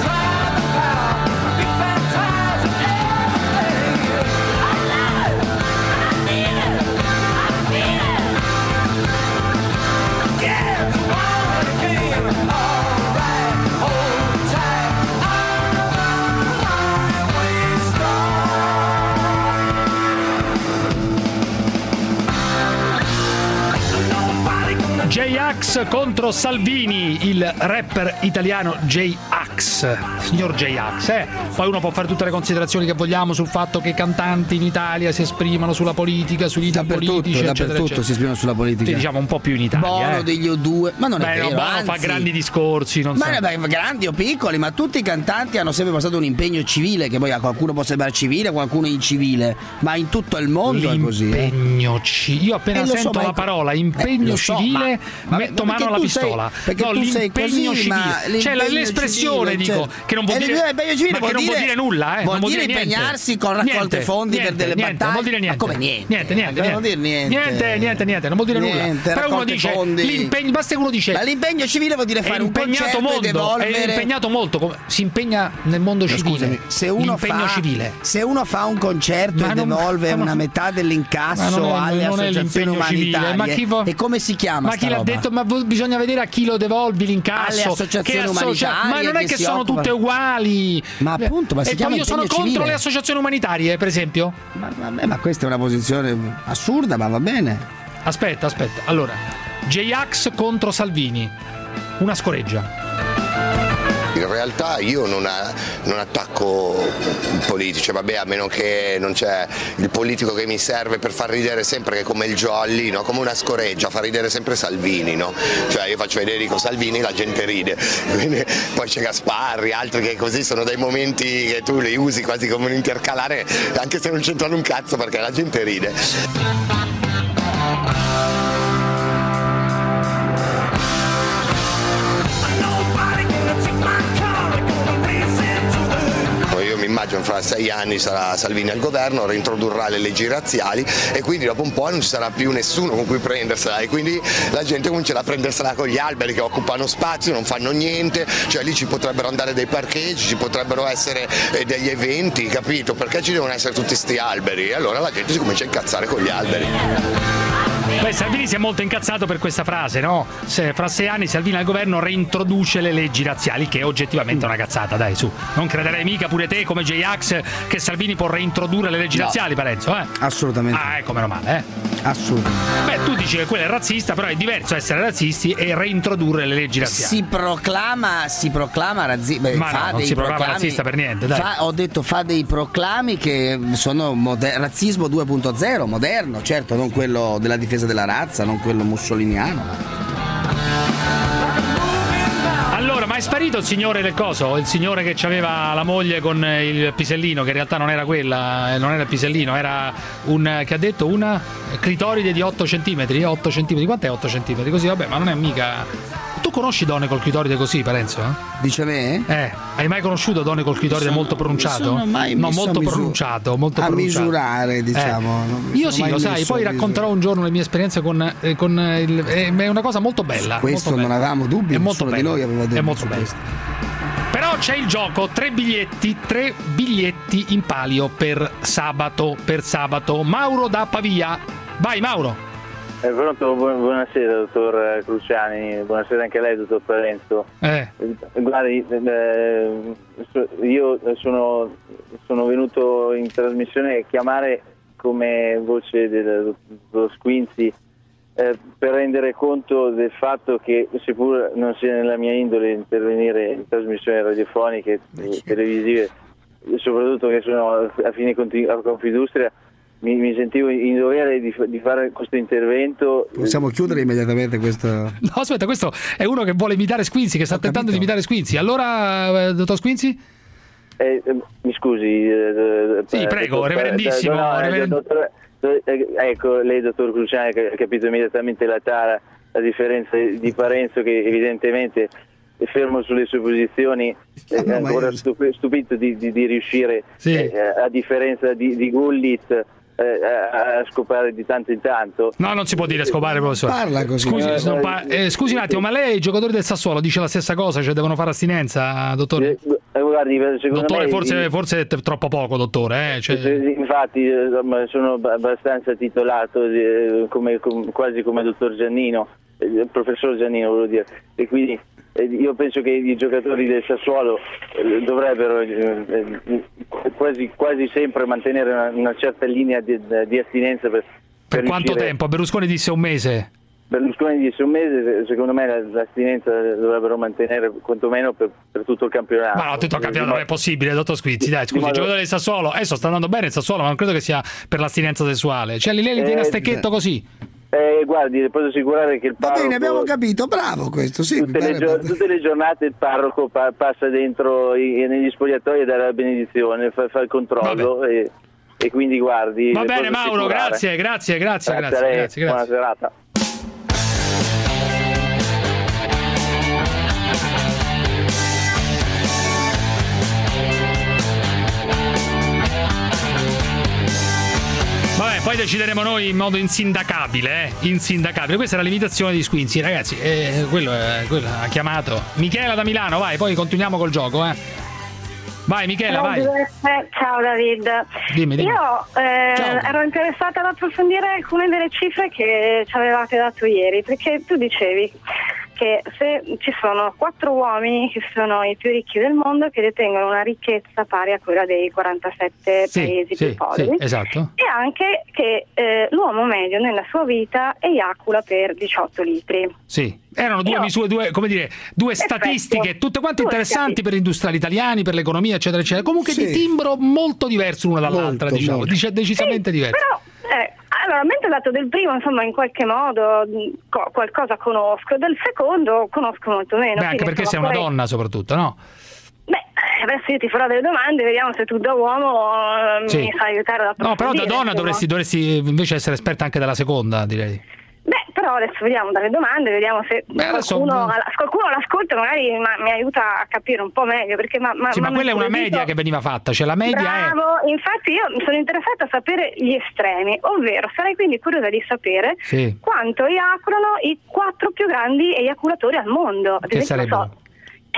Speaker 8: J-Ax contro Salvini, il rapper italiano J-Ax, signor J-Ax. Poi uno può fare tutte le considerazioni che vogliamo sul fatto che i cantanti in Italia si esprimano sulla politica, sugli idee politici, eccetera, eccetera.
Speaker 3: Si esprimono sulla politica.
Speaker 8: Sì, diciamo un po' più in Italia.
Speaker 3: Bono degli U2, ma non è vero.
Speaker 8: Bono fa grandi discorsi, non so.
Speaker 3: Grandi o piccoli, ma tutti i cantanti hanno sempre passato un impegno civile, che poi a qualcuno può sembrare civile, a qualcuno incivile, ma in tutto il mondo è così.
Speaker 8: L'impegno civile. Io appena sento la parola impegno civile metto mano alla pistola. No, l'impegno civile. C'è l'espressione, dico, che non vuol dire nulla,
Speaker 3: vuol dire impegnarsi con raccolte fondi per delle battaglie.
Speaker 8: Non vuol dire niente.
Speaker 3: Ma come niente?
Speaker 8: Niente, non vuol dire nulla. Però uno dice l'impegno, basta che uno dice.
Speaker 3: Ma l'impegno civile vuol dire fare un concerto e devolvere.
Speaker 8: È impegnato molto, si impegna nel mondo civile.
Speaker 3: Se uno fa un concerto e devolve una metà dell'incasso alle associazioni umanitarie, e come si chiama?
Speaker 8: Ma chi l'ha detto? Ma bisogna vedere a chi lo devolvi l'incasso.
Speaker 3: Alle associazioni umanitarie.
Speaker 8: Ma non è che sono tutte uguali.
Speaker 3: Ma appunto, ma si chiama
Speaker 8: io sono contro le associazioni umanitarie, per esempio.
Speaker 3: Ma questa è una posizione assurda, ma va bene.
Speaker 8: Aspetta. Allora, J-Ax contro Salvini. Una scoreggia.
Speaker 21: In realtà io non attacco i politici, vabbè, a meno che non c'è il politico che mi serve per far ridere sempre, che è come il Jolly, no? Come una scoreggia, fa ridere sempre Salvini, no? Cioè io faccio Federico Salvini, la gente ride. Quindi, poi c'è Gasparri, altri che così sono dei momenti che tu li usi quasi come un intercalare, anche se non c'entrano un cazzo, perché la gente ride. Immagino fra 6 anni sarà Salvini al governo, reintrodurrà le leggi razziali e quindi dopo un po' non ci sarà più nessuno con cui prendersela, e quindi la gente comincerà a prendersela con gli alberi che occupano spazio, non fanno niente, cioè lì ci potrebbero andare dei parcheggi, ci potrebbero essere degli eventi, capito? Perché ci devono essere tutti sti alberi? E allora la gente si comincia a incazzare con gli alberi.
Speaker 8: Beh, Salvini si è molto incazzato per questa frase, no? Fra 6 anni Salvini al governo reintroduce le leggi razziali, che è oggettivamente una cazzata, dai, su. Non crederei mica pure te, come J-Ax, che Salvini può reintrodurre le leggi razziali, Parenzo, eh?
Speaker 3: Assolutamente.
Speaker 8: Ah, ecco, meno male,
Speaker 3: Assolutamente.
Speaker 8: Beh, tu dici che quello è razzista, però è diverso essere razzisti e reintrodurre le leggi razziali.
Speaker 3: Si proclama razzista.
Speaker 8: Ma no, non si proclama razzista per niente, dai.
Speaker 3: Ho detto fa dei proclami che sono razzismo 2.0, moderno, certo, non quello della difesa della razza, non quello mussoliniano.
Speaker 8: Allora, ma è sparito il signore del coso? Il signore che aveva la moglie con il pisellino, che in realtà non era quella, non era il pisellino, era che ha detto una clitoride di 8 centimetri. 8 centimetri, quant'è 8 centimetri? Così, vabbè, ma non è mica... Tu conosci donne col clitoride così, Parenzo?
Speaker 3: Dice me?
Speaker 8: Hai mai conosciuto donne col clitoride molto pronunciato? Molto pronunciato.
Speaker 3: A misurare, diciamo.
Speaker 8: Io sì, lo sai, poi racconterò un giorno le mie esperienze con è una cosa molto bella.
Speaker 3: Questo
Speaker 8: molto
Speaker 3: non
Speaker 8: bella.
Speaker 3: avevamo dubbi,
Speaker 8: è molto
Speaker 3: nessuno di noi aveva dubbi.
Speaker 8: È molto bello. Però c'è il gioco, 3 biglietti in palio per sabato. Mauro da Pavia. Vai, Mauro.
Speaker 2: Pronto, buonasera dottor Cruciani, buonasera anche a lei dottor Parenzo. Guardi, io sono venuto in trasmissione a chiamare come voce dello Squinzi per rendere conto del fatto che, seppur non sia nella mia indole intervenire in trasmissioni radiofoniche e televisive, soprattutto che sono a fine Confindustria, mi sentivo in dovere di fare questo intervento.
Speaker 3: Possiamo chiudere immediatamente questo?
Speaker 8: No, aspetta, questo è uno che vuole imitare Squinzi, che sta tentando di imitare Squinzi. Allora, dottor Squinzi?
Speaker 2: Mi scusi.
Speaker 8: Sì, prego, reverendissimo.
Speaker 2: Ecco, lei dottor Cruciani ha capito immediatamente la tara, a differenza di Parenzo, che evidentemente è fermo sulle sue posizioni, ancora stupito di riuscire, a differenza di Gullit, a scopare di tanto in tanto.
Speaker 8: No, non si può dire scopare, professore.
Speaker 3: Parla così.
Speaker 8: Scusi un attimo, ma lei, i giocatori del Sassuolo, dice la stessa cosa? Cioè devono fare astinenza, dottore?
Speaker 2: Guardi,
Speaker 8: dottore,
Speaker 2: me,
Speaker 8: forse è troppo poco, dottore.
Speaker 2: Infatti, sono abbastanza titolato, quasi come dottor Giannino, il professor Giannino, volevo dire, e quindi io penso che i giocatori del Sassuolo dovrebbero quasi sempre mantenere una certa linea di astinenza per
Speaker 8: quanto
Speaker 2: riuscire...
Speaker 8: tempo? Berlusconi disse un mese.
Speaker 2: Berlusconi disse un mese, secondo me l'astinenza dovrebbero mantenere quantomeno per tutto il campionato.
Speaker 8: Ma no, tutto il campionato non è possibile, dottor Squinzi, dai, scusi, i giocatori del Sassuolo adesso sta andando bene il Sassuolo, ma non credo che sia per l'astinenza sessuale. Cioè lei li tiene a stecchetto così.
Speaker 2: Guardi, le posso assicurare che il parroco...
Speaker 3: Va bene, abbiamo capito, bravo questo, sì.
Speaker 2: Tutte le giornate il parroco passa dentro negli spogliatoi e dà la benedizione, fa il controllo e quindi guardi...
Speaker 8: Va bene Mauro, grazie.
Speaker 2: Buona serata.
Speaker 8: Vabbè, poi decideremo noi in modo insindacabile. Questa era l'imitazione di Squinzi, ragazzi. Quello ha chiamato Michela da Milano, vai, poi continuiamo col gioco, Vai Michela, vai.
Speaker 5: Ciao David.
Speaker 8: Dimmi.
Speaker 5: Io ero interessata ad approfondire alcune delle cifre che ci avevate dato ieri, perché tu dicevi che se ci sono 4 uomini che sono i più ricchi del mondo, che detengono una ricchezza pari a quella dei 47 paesi più poveri,
Speaker 8: esatto.
Speaker 5: E anche che l'uomo medio nella sua vita eiacula per 18 litri.
Speaker 8: Sì, erano due statistiche, tutte quante interessanti per gli industriali italiani, per l'economia, eccetera, eccetera. Comunque di timbro molto diverso l'una dall'altra, diciamo, decisamente diverso.
Speaker 5: Però, allora, mentre dato del primo, insomma, in qualche modo qualcosa conosco, del secondo conosco molto meno.
Speaker 8: Beh, anche perché sei una donna, soprattutto, no?
Speaker 5: Beh, adesso io ti farò delle domande, vediamo se tu da uomo mi sai aiutare ad approfondire.
Speaker 8: No, però da donna dovresti invece essere esperta anche della seconda, direi.
Speaker 5: Beh, però adesso vediamo dalle domande, vediamo se qualcuno l'ascolta, magari mi aiuta a capire un po' meglio, perché ma
Speaker 8: quella è una media che veniva fatta, cioè la media
Speaker 5: Bravo, infatti io sono interessata a sapere gli estremi, ovvero sarei quindi curiosa di sapere quanto eiaculano i 4 più grandi eiaculatori al mondo.
Speaker 8: Che sarebbero?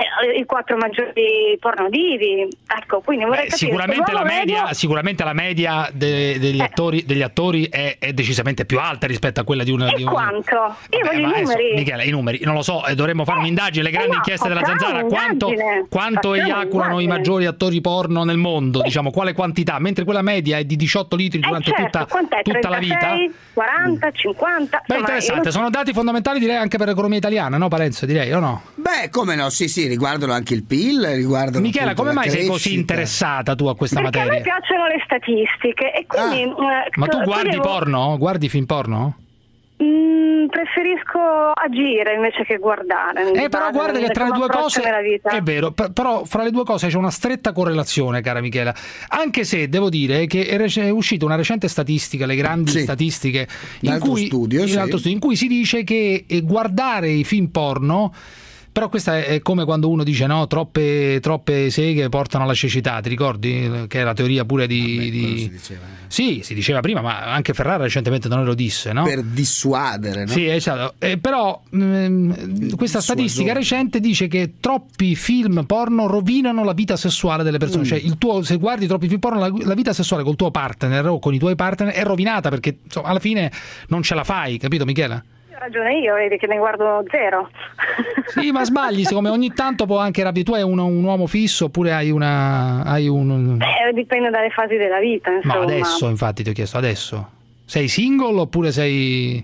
Speaker 5: I 4 maggiori pornodivi, ecco, quindi vorrei capire
Speaker 8: sicuramente la media degli attori è decisamente più alta rispetto a quella di una.
Speaker 5: Quanto? Io voglio i numeri.
Speaker 8: Michela, i numeri, non lo so, dovremmo fare un'indagine, le grandi inchieste della Zanzara, quanto eiaculano i maggiori attori porno nel mondo, diciamo, quale quantità, mentre quella media è di 18 litri durante tutta la vita.
Speaker 5: 40, 50.
Speaker 8: Beh, interessante, sono dati fondamentali, direi, anche per l'economia italiana, no Parenzo, direi, o no?
Speaker 3: Beh, come no, sì, riguardano anche il PIL, riguardano.
Speaker 8: Michela, come mai sei così interessata tu a questa materia?
Speaker 5: Perché a me piacciono le statistiche e quindi
Speaker 8: ma tu guardi porno? Guardi film porno?
Speaker 5: Preferisco agire invece che guardare.
Speaker 8: Però guarda che tra le due cose è vero, però fra le due cose c'è una stretta correlazione, cara Michela. Anche se devo dire che è uscita una recente statistica, le grandi statistiche in cui si dice che guardare i film porno. Però questa è come quando uno dice no, troppe seghe portano alla cecità, ti ricordi? Che è la teoria pure si diceva. Sì, si diceva prima, ma anche Ferrara recentemente non lo disse, no?
Speaker 3: Per dissuadere, no?
Speaker 8: Sì, esatto. Però questa statistica recente dice che troppi film porno rovinano la vita sessuale delle persone. Cioè se guardi troppi film porno, la vita sessuale col tuo partner o con i tuoi partner è rovinata, perché insomma, alla fine non ce la fai, capito Michela?
Speaker 5: Ragione io, vedi che ne guardo 0.
Speaker 8: Sì, ma sbagli, siccome ogni tanto può anche tu hai un uomo fisso oppure hai un.
Speaker 5: Dipende dalle fasi della vita, insomma.
Speaker 8: Ma adesso, infatti, ti ho chiesto, adesso sei single oppure sei.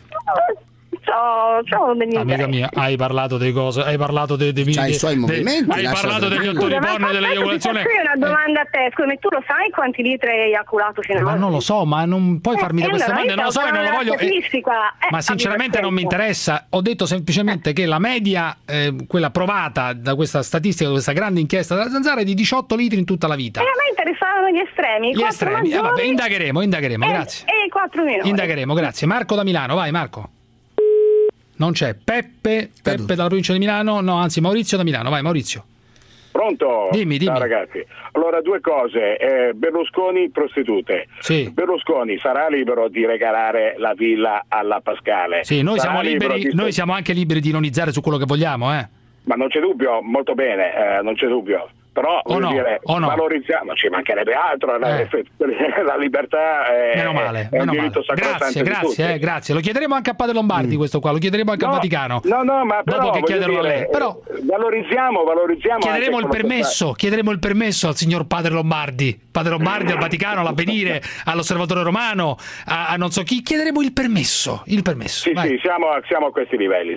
Speaker 5: C'ho degli
Speaker 8: amica mia, hai parlato di cose, hai parlato dei
Speaker 3: suoi movimenti,
Speaker 8: hai parlato degli attori porno e dell'eiaculazione.
Speaker 5: Qui una domanda a te, scusami, tu lo sai quanti litri hai eiaculato fino a oggi?
Speaker 8: Ma non lo so, ma non puoi farmi queste domande, non lo so e non lo voglio. Ma sinceramente non mi interessa, ho detto semplicemente che la media, quella provata da questa statistica, da questa grande inchiesta della Zanzara, è di 18 litri in tutta la vita.
Speaker 5: E a me interessavano gli estremi.
Speaker 8: Gli estremi, vabbè, indagheremo, grazie.
Speaker 5: E 4 minuti.
Speaker 8: Indagheremo, grazie. Marco da Milano, vai Marco. Non c'è. Peppe dalla provincia di Milano, no, anzi Maurizio da Milano, vai Maurizio.
Speaker 12: Pronto?
Speaker 8: Dimmi.
Speaker 12: Ciao ragazzi. Allora, due cose. Berlusconi, prostitute.
Speaker 8: Sì.
Speaker 12: Berlusconi sarà libero di regalare la villa alla Pascale.
Speaker 8: Sì, noi siamo liberi, noi siamo anche liberi di ironizzare su quello che vogliamo,
Speaker 12: Ma non c'è dubbio, molto bene, non c'è dubbio. Però valorizziamo, ci mancherebbe altro, la libertà è un diritto sacrosanto di tutti.
Speaker 8: Grazie. Lo chiederemo anche a Padre Lombardi questo qua, lo chiederemo anche al Vaticano.
Speaker 12: No, ma
Speaker 8: dopo che chiederlo a lei. Però
Speaker 12: valorizziamo.
Speaker 8: Chiederemo il permesso al signor Padre Lombardi. Padre Lombardi al Vaticano, all'Avvenire, all'Osservatore Romano, a non so chi, chiederemo il permesso.
Speaker 12: Sì, siamo a questi livelli.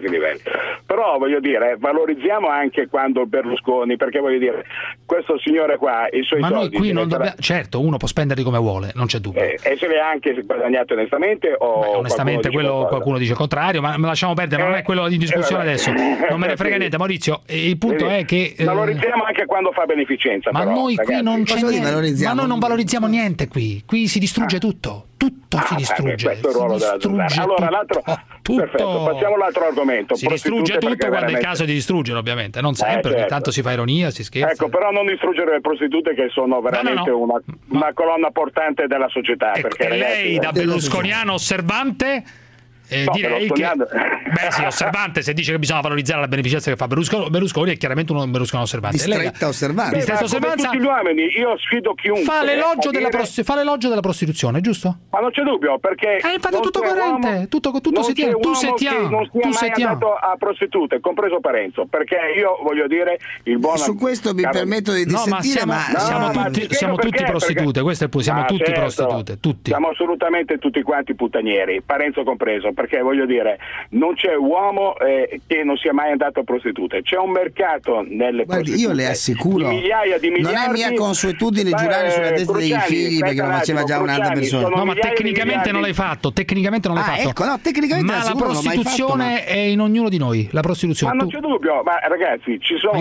Speaker 12: Però voglio dire, valorizziamo anche quando Berlusconi, perché voglio dire, questo signore qua, i suoi soldi.
Speaker 8: Ma noi qui non dobbiamo. Certo, uno può spenderli come vuole, non c'è dubbio.
Speaker 12: E se li ha anche guadagnati onestamente o.
Speaker 8: Onestamente, qualcuno dice il contrario, ma lasciamo perdere, non è quello di discussione adesso. Non me ne frega niente, Maurizio. Il punto è che.
Speaker 12: Valorizziamo anche quando fa beneficenza.
Speaker 8: Ma
Speaker 12: però,
Speaker 8: noi
Speaker 12: ragazzi,
Speaker 8: qui non c'è niente. Ma noi non valorizziamo niente qui. Qui si distrugge tutto. Tutto si distrugge.
Speaker 12: Questo è il ruolo della Zanzara. Allora, perfetto, passiamo all'altro argomento.
Speaker 8: Si distrugge tutto quando è il caso di distruggere, ovviamente. Non sempre, ogni tanto si fa ironia, si scherza.
Speaker 12: Ecco, però non distruggere le prostitute, che sono veramente una colonna portante della società. Perché,
Speaker 8: lei, da berlusconiano osservante, direi che osservante, se dice che bisogna valorizzare la beneficenza che fa Berlusconi è chiaramente un berlusconiano osservante.
Speaker 3: Di stretta
Speaker 12: osservanza. Tutti gli uomini, io sfido chiunque.
Speaker 8: Fa l'elogio della prostituzione, giusto?
Speaker 12: Ma non c'è dubbio, perché
Speaker 8: infatti è tutto coerente, tutto si tiene.
Speaker 12: Non sia mai andato a prostitute, compreso Parenzo, perché io voglio dire il buon.
Speaker 3: Su questo mi permetto di dissentire,
Speaker 8: siamo tutti prostitute, questo è pure, siamo tutti prostitute, tutti.
Speaker 12: Siamo assolutamente tutti quanti puttanieri, Parenzo compreso, perché voglio dire, non c'è uomo che non sia mai andato a prostitute. C'è un mercato nelle prostitute.
Speaker 3: Io le assicuro,
Speaker 12: di migliaia di miliardi.
Speaker 3: Non è mia consuetudine giurare sulla testa dei figli, perché lo faceva già un'altra persona.
Speaker 8: No, ma tecnicamente non l'hai fatto.
Speaker 3: Ecco, no, tecnicamente
Speaker 8: ma la prostituzione è in ognuno di noi. La prostituzione.
Speaker 12: Ma non c'è dubbio, ma ragazzi, ci sono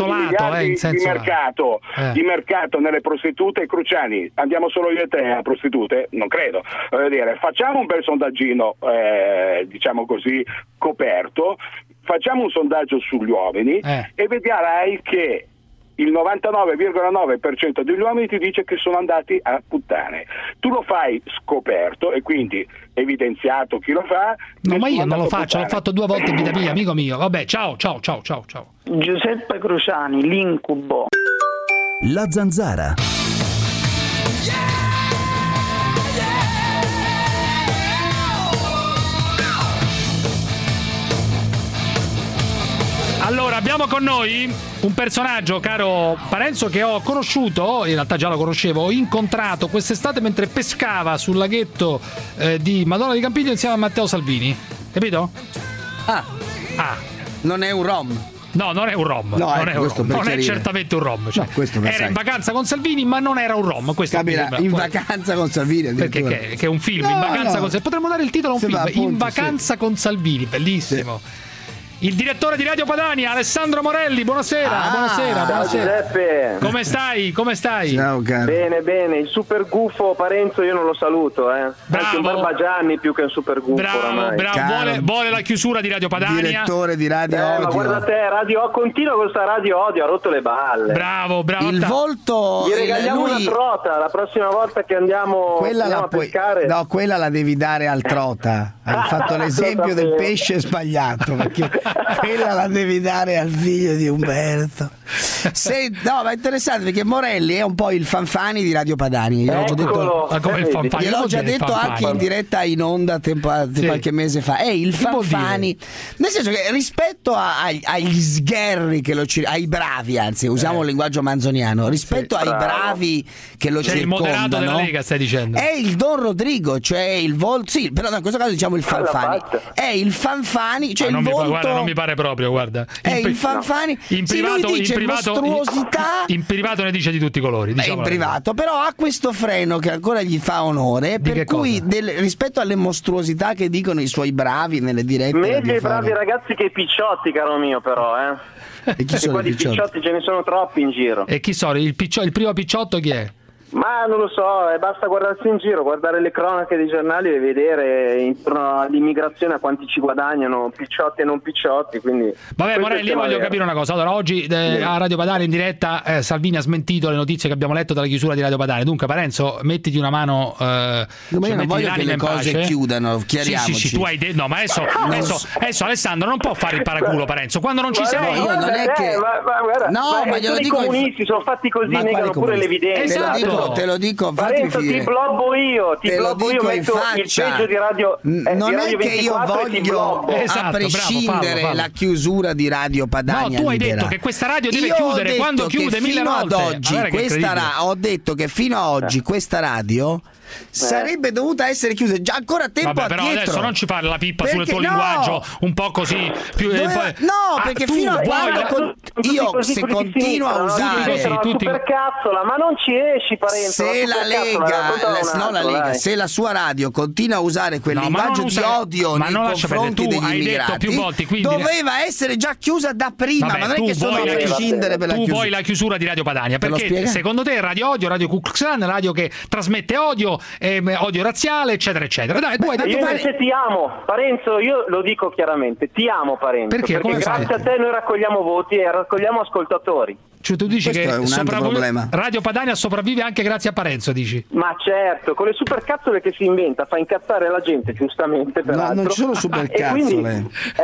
Speaker 12: di mercato nelle prostitute. Cruciani, andiamo solo io e te a prostitute? Non credo. Voglio dire, facciamo un bel sondaggino, diciamo così, coperto, facciamo un sondaggio sugli uomini e vedrai che il 99,9% degli uomini ti dice che sono andati a puttane. Tu lo fai scoperto e quindi evidenziato chi lo fa.
Speaker 8: No, ma io non lo faccio, l'ho fatto 2 volte in vita mia, amico mio. Vabbè, ciao.
Speaker 4: Giuseppe Cruciani, l'incubo.
Speaker 14: La Zanzara.
Speaker 8: Allora, abbiamo con noi un personaggio, caro Parenzo, che ho conosciuto, in realtà già lo conoscevo, ho incontrato quest'estate mentre pescava sul laghetto di Madonna di Campiglio insieme a Matteo Salvini. Capito?
Speaker 3: Non è un rom.
Speaker 8: No, non è un rom.
Speaker 3: No,
Speaker 8: non è certamente un rom. Cioè, no, era in vacanza con Salvini, ma non era un rom.
Speaker 3: Capirà, in vacanza con Salvini.
Speaker 8: Perché che è un film, in vacanza con Salvini. Potremmo dare il titolo a un film, In vacanza con Salvini, bellissimo. Sì. Il direttore di Radio Padania, Alessandro Morelli, buonasera.
Speaker 22: Ciao Giuseppe.
Speaker 8: Come stai?
Speaker 3: Ciao caro.
Speaker 22: Bene, il super gufo Parenzo io non lo saluto, Bravo. Anche un Barbagianni più che un super gufo.
Speaker 8: Bravo. Vuole la chiusura di Radio Padania.
Speaker 3: Direttore di Radio Odio.
Speaker 22: Ma guarda te, continua con questa Radio Odio, ha rotto le balle.
Speaker 8: Bravo.
Speaker 3: Il volto.
Speaker 22: Gli regaliamo una trota la prossima volta che andiamo a pescare.
Speaker 3: No, quella la devi dare al trota. Hai fatto l'esempio del pesce sbagliato, perché quella la devi dare al figlio di Umberto. Ma è interessante perché Morelli è un po' il Fanfani di Radio Padania. Gliel'ho già detto anche in diretta in onda qualche mese fa. È il Fanfani, nel senso che rispetto agli sgherri che ai bravi, anzi usiamo il linguaggio manzoniano, rispetto ai bravi che lo circondano,
Speaker 8: il moderato della Lega, stai dicendo,
Speaker 3: è il Don Rodrigo, cioè il volto. Sì, però in questo caso diciamo il Fanfani. È il Fanfani, cioè il volto.
Speaker 8: Guarda, non mi pare proprio, guarda.
Speaker 3: È il Fanfani.
Speaker 8: In privato,
Speaker 3: lui dice mostruosità.
Speaker 8: In privato ne dice di tutti i colori.
Speaker 3: In privato, però ha questo freno che ancora gli fa onore, per cui rispetto alle mostruosità che dicono i suoi bravi nelle dirette.
Speaker 22: Meglio i bravi ragazzi che i picciotti, caro mio, però,
Speaker 3: E chi sono i
Speaker 22: picciotti? Ce ne sono troppi in giro.
Speaker 8: E chi sono? Il primo picciotto chi è?
Speaker 22: Ma non lo so, basta guardarsi in giro, guardare le cronache dei giornali e vedere intorno all'immigrazione a quanti ci guadagnano, picciotti e non picciotti, quindi...
Speaker 8: Vabbè, Morelli, io voglio capire una cosa. Allora, oggi a Radio Padania in diretta Salvini ha smentito le notizie che abbiamo letto dalla chiusura di Radio Padania. Dunque, Parenzo, mettiti una mano...
Speaker 3: io non voglio che le cose chiudano, chiariamoci.
Speaker 8: Sì, tu hai detto... No, ma adesso Alessandro non può fare il paraculo, Parenzo, quando non ci sei...
Speaker 22: Io non è che... Ma glielo dico... I comunisti sono fatti così, negano pure l'evidenza.
Speaker 8: Esatto.
Speaker 3: Te lo dico,
Speaker 22: Parenzo, ti blobbo io, metto il peggio di Radio.
Speaker 3: Non
Speaker 22: è
Speaker 3: che io voglio, a prescindere, la chiusura di Radio Padania.
Speaker 8: No, tu hai detto che questa radio deve chiudere quando chiude 1000 volte.
Speaker 3: Ho detto che fino ad oggi questa radio sarebbe dovuta essere chiusa già ancora tempo
Speaker 8: però
Speaker 3: addietro.
Speaker 8: Adesso non ci fare la pippa sul tuo linguaggio un po' così
Speaker 3: perché fino a quando io se continuo a usare
Speaker 22: supercazzola, ma non ci esci, Parenzo,
Speaker 3: se la sua radio continua a usare quel linguaggio di odio nei confronti degli immigrati, doveva essere già chiusa da prima. Ma non è che sono a prescindere per la chiusura.
Speaker 8: Tu vuoi la chiusura di Radio Padania perché secondo te Radio Odio, Radio Ku Klux Klan, radio che trasmette odio, odio razziale, eccetera eccetera. Dai, tu hai detto
Speaker 22: io invece ti amo, Parenzo, io lo dico chiaramente, ti amo, Parenzo, perché grazie a te noi raccogliamo voti e raccogliamo ascoltatori.
Speaker 8: Cioè tu dici
Speaker 3: questo
Speaker 8: che
Speaker 3: è un problema.
Speaker 8: Radio Padania sopravvive anche grazie a Parenzo, dici?
Speaker 22: Ma certo, con le supercazzole che si inventa fa incazzare la gente, giustamente, peraltro.
Speaker 3: No, non ci sono supercazzole.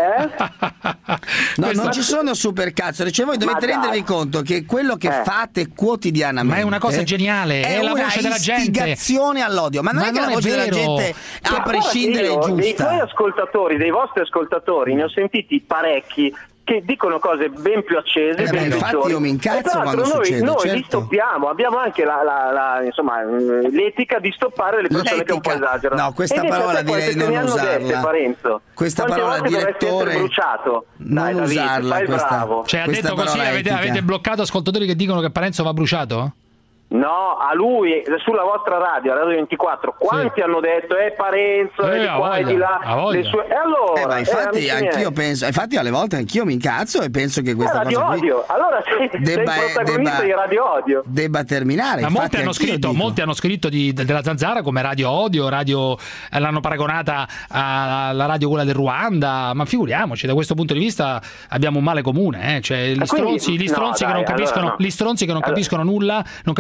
Speaker 3: No, non ci sono supercazzole, cioè voi dovete rendervi conto che quello che fate quotidianamente,
Speaker 8: ma è una cosa geniale, è la voce della gente,
Speaker 3: istigazione all'odio, ma non è che la voce della gente a prescindere è giusta.
Speaker 22: Dei tuoi ascoltatori, dei vostri ascoltatori, ne ho sentiti parecchi che dicono cose ben più accese,
Speaker 3: infatti io mi incazzo quando succede.
Speaker 22: Noi li stoppiamo, abbiamo anche insomma, l'etica di stoppare le persone che un po' esagerano.
Speaker 3: No, questa parola direi non usarla. Questa parola direttore
Speaker 22: bruciato.
Speaker 3: Non usarla questa.
Speaker 8: Cioè ha detto così, avete bloccato ascoltatori che dicono che Parenzo va bruciato?
Speaker 22: No, a lui, sulla vostra radio, Radio 24, quanti hanno detto Parenzo, di qua e di là, le sue... E allora,
Speaker 3: ma infatti anch'io penso, infatti alle volte anch'io mi incazzo e penso che questa
Speaker 22: Radio
Speaker 3: cosa
Speaker 22: Odio, allora sei protagonista di Radio Odio.
Speaker 3: Debba terminare.
Speaker 8: Ma molti hanno scritto della Zanzara come Radio Odio, l'hanno paragonata alla radio quella del Ruanda, ma figuriamoci, da questo punto di vista abbiamo un male comune, cioè gli stronzi che non capiscono nulla,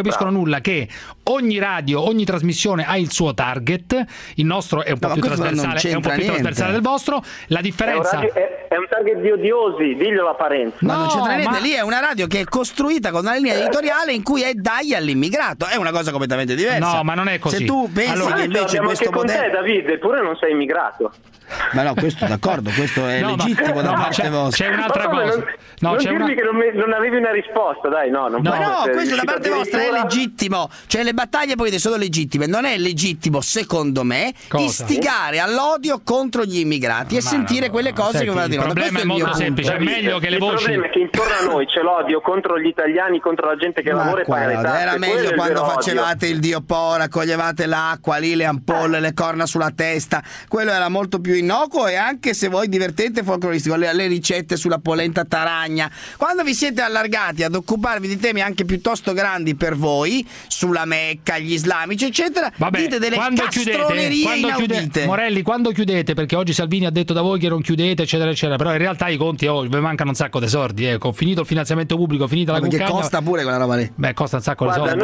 Speaker 8: che ogni radio, ogni trasmissione ha il suo target, il nostro è un po' più trasversale del vostro, la differenza
Speaker 22: è un target di odiosi, diglielo a Parenzo.
Speaker 3: Ma non c'entra niente, lì è una radio che è costruita con una linea editoriale in cui è dai all'immigrato, è una cosa completamente diversa.
Speaker 8: No, ma non è così.
Speaker 22: Se tu pensi che invece questo modello... Con te, Davide, eppure non sei immigrato.
Speaker 3: Ma no, questo d'accordo, questo è legittimo da parte vostra.
Speaker 8: C'è un'altra cosa.
Speaker 22: Non dirmi che non avevi una risposta, dai,
Speaker 3: questo da parte vostra è legittimo. Cioè le battaglie poi sono legittime. Non è legittimo, secondo me, istigare all'odio contro gli immigrati e sentire quelle cose che vanno a dire.
Speaker 8: Il problema è molto semplice, è meglio che le voci.
Speaker 22: Il problema è che intorno a noi c'è l'odio contro gli italiani, contro la gente che lavora e paga le tasse.
Speaker 3: Era meglio quando facevate il Dio Po, raccoglievate l'acqua, lì le ampolle, le corna sulla testa. Quello era molto più innocuo e anche, se vuoi, divertente e folcloristico. Le ricette sulla polenta taragna. Quando vi siete allargati ad occuparvi di temi anche piuttosto grandi per voi, sulla Mecca, gli islamici, eccetera, dite delle castronerie inaudite.
Speaker 8: Morelli, quando chiudete? Perché oggi Salvini ha detto da voi che non chiudete, eccetera, eccetera. Però in realtà i conti vi mancano un sacco di soldi. Ecco, finito il finanziamento pubblico, finita la
Speaker 3: perché
Speaker 8: cuccagna.
Speaker 3: Costa pure quella roba lì.
Speaker 8: Costa un sacco di soldi.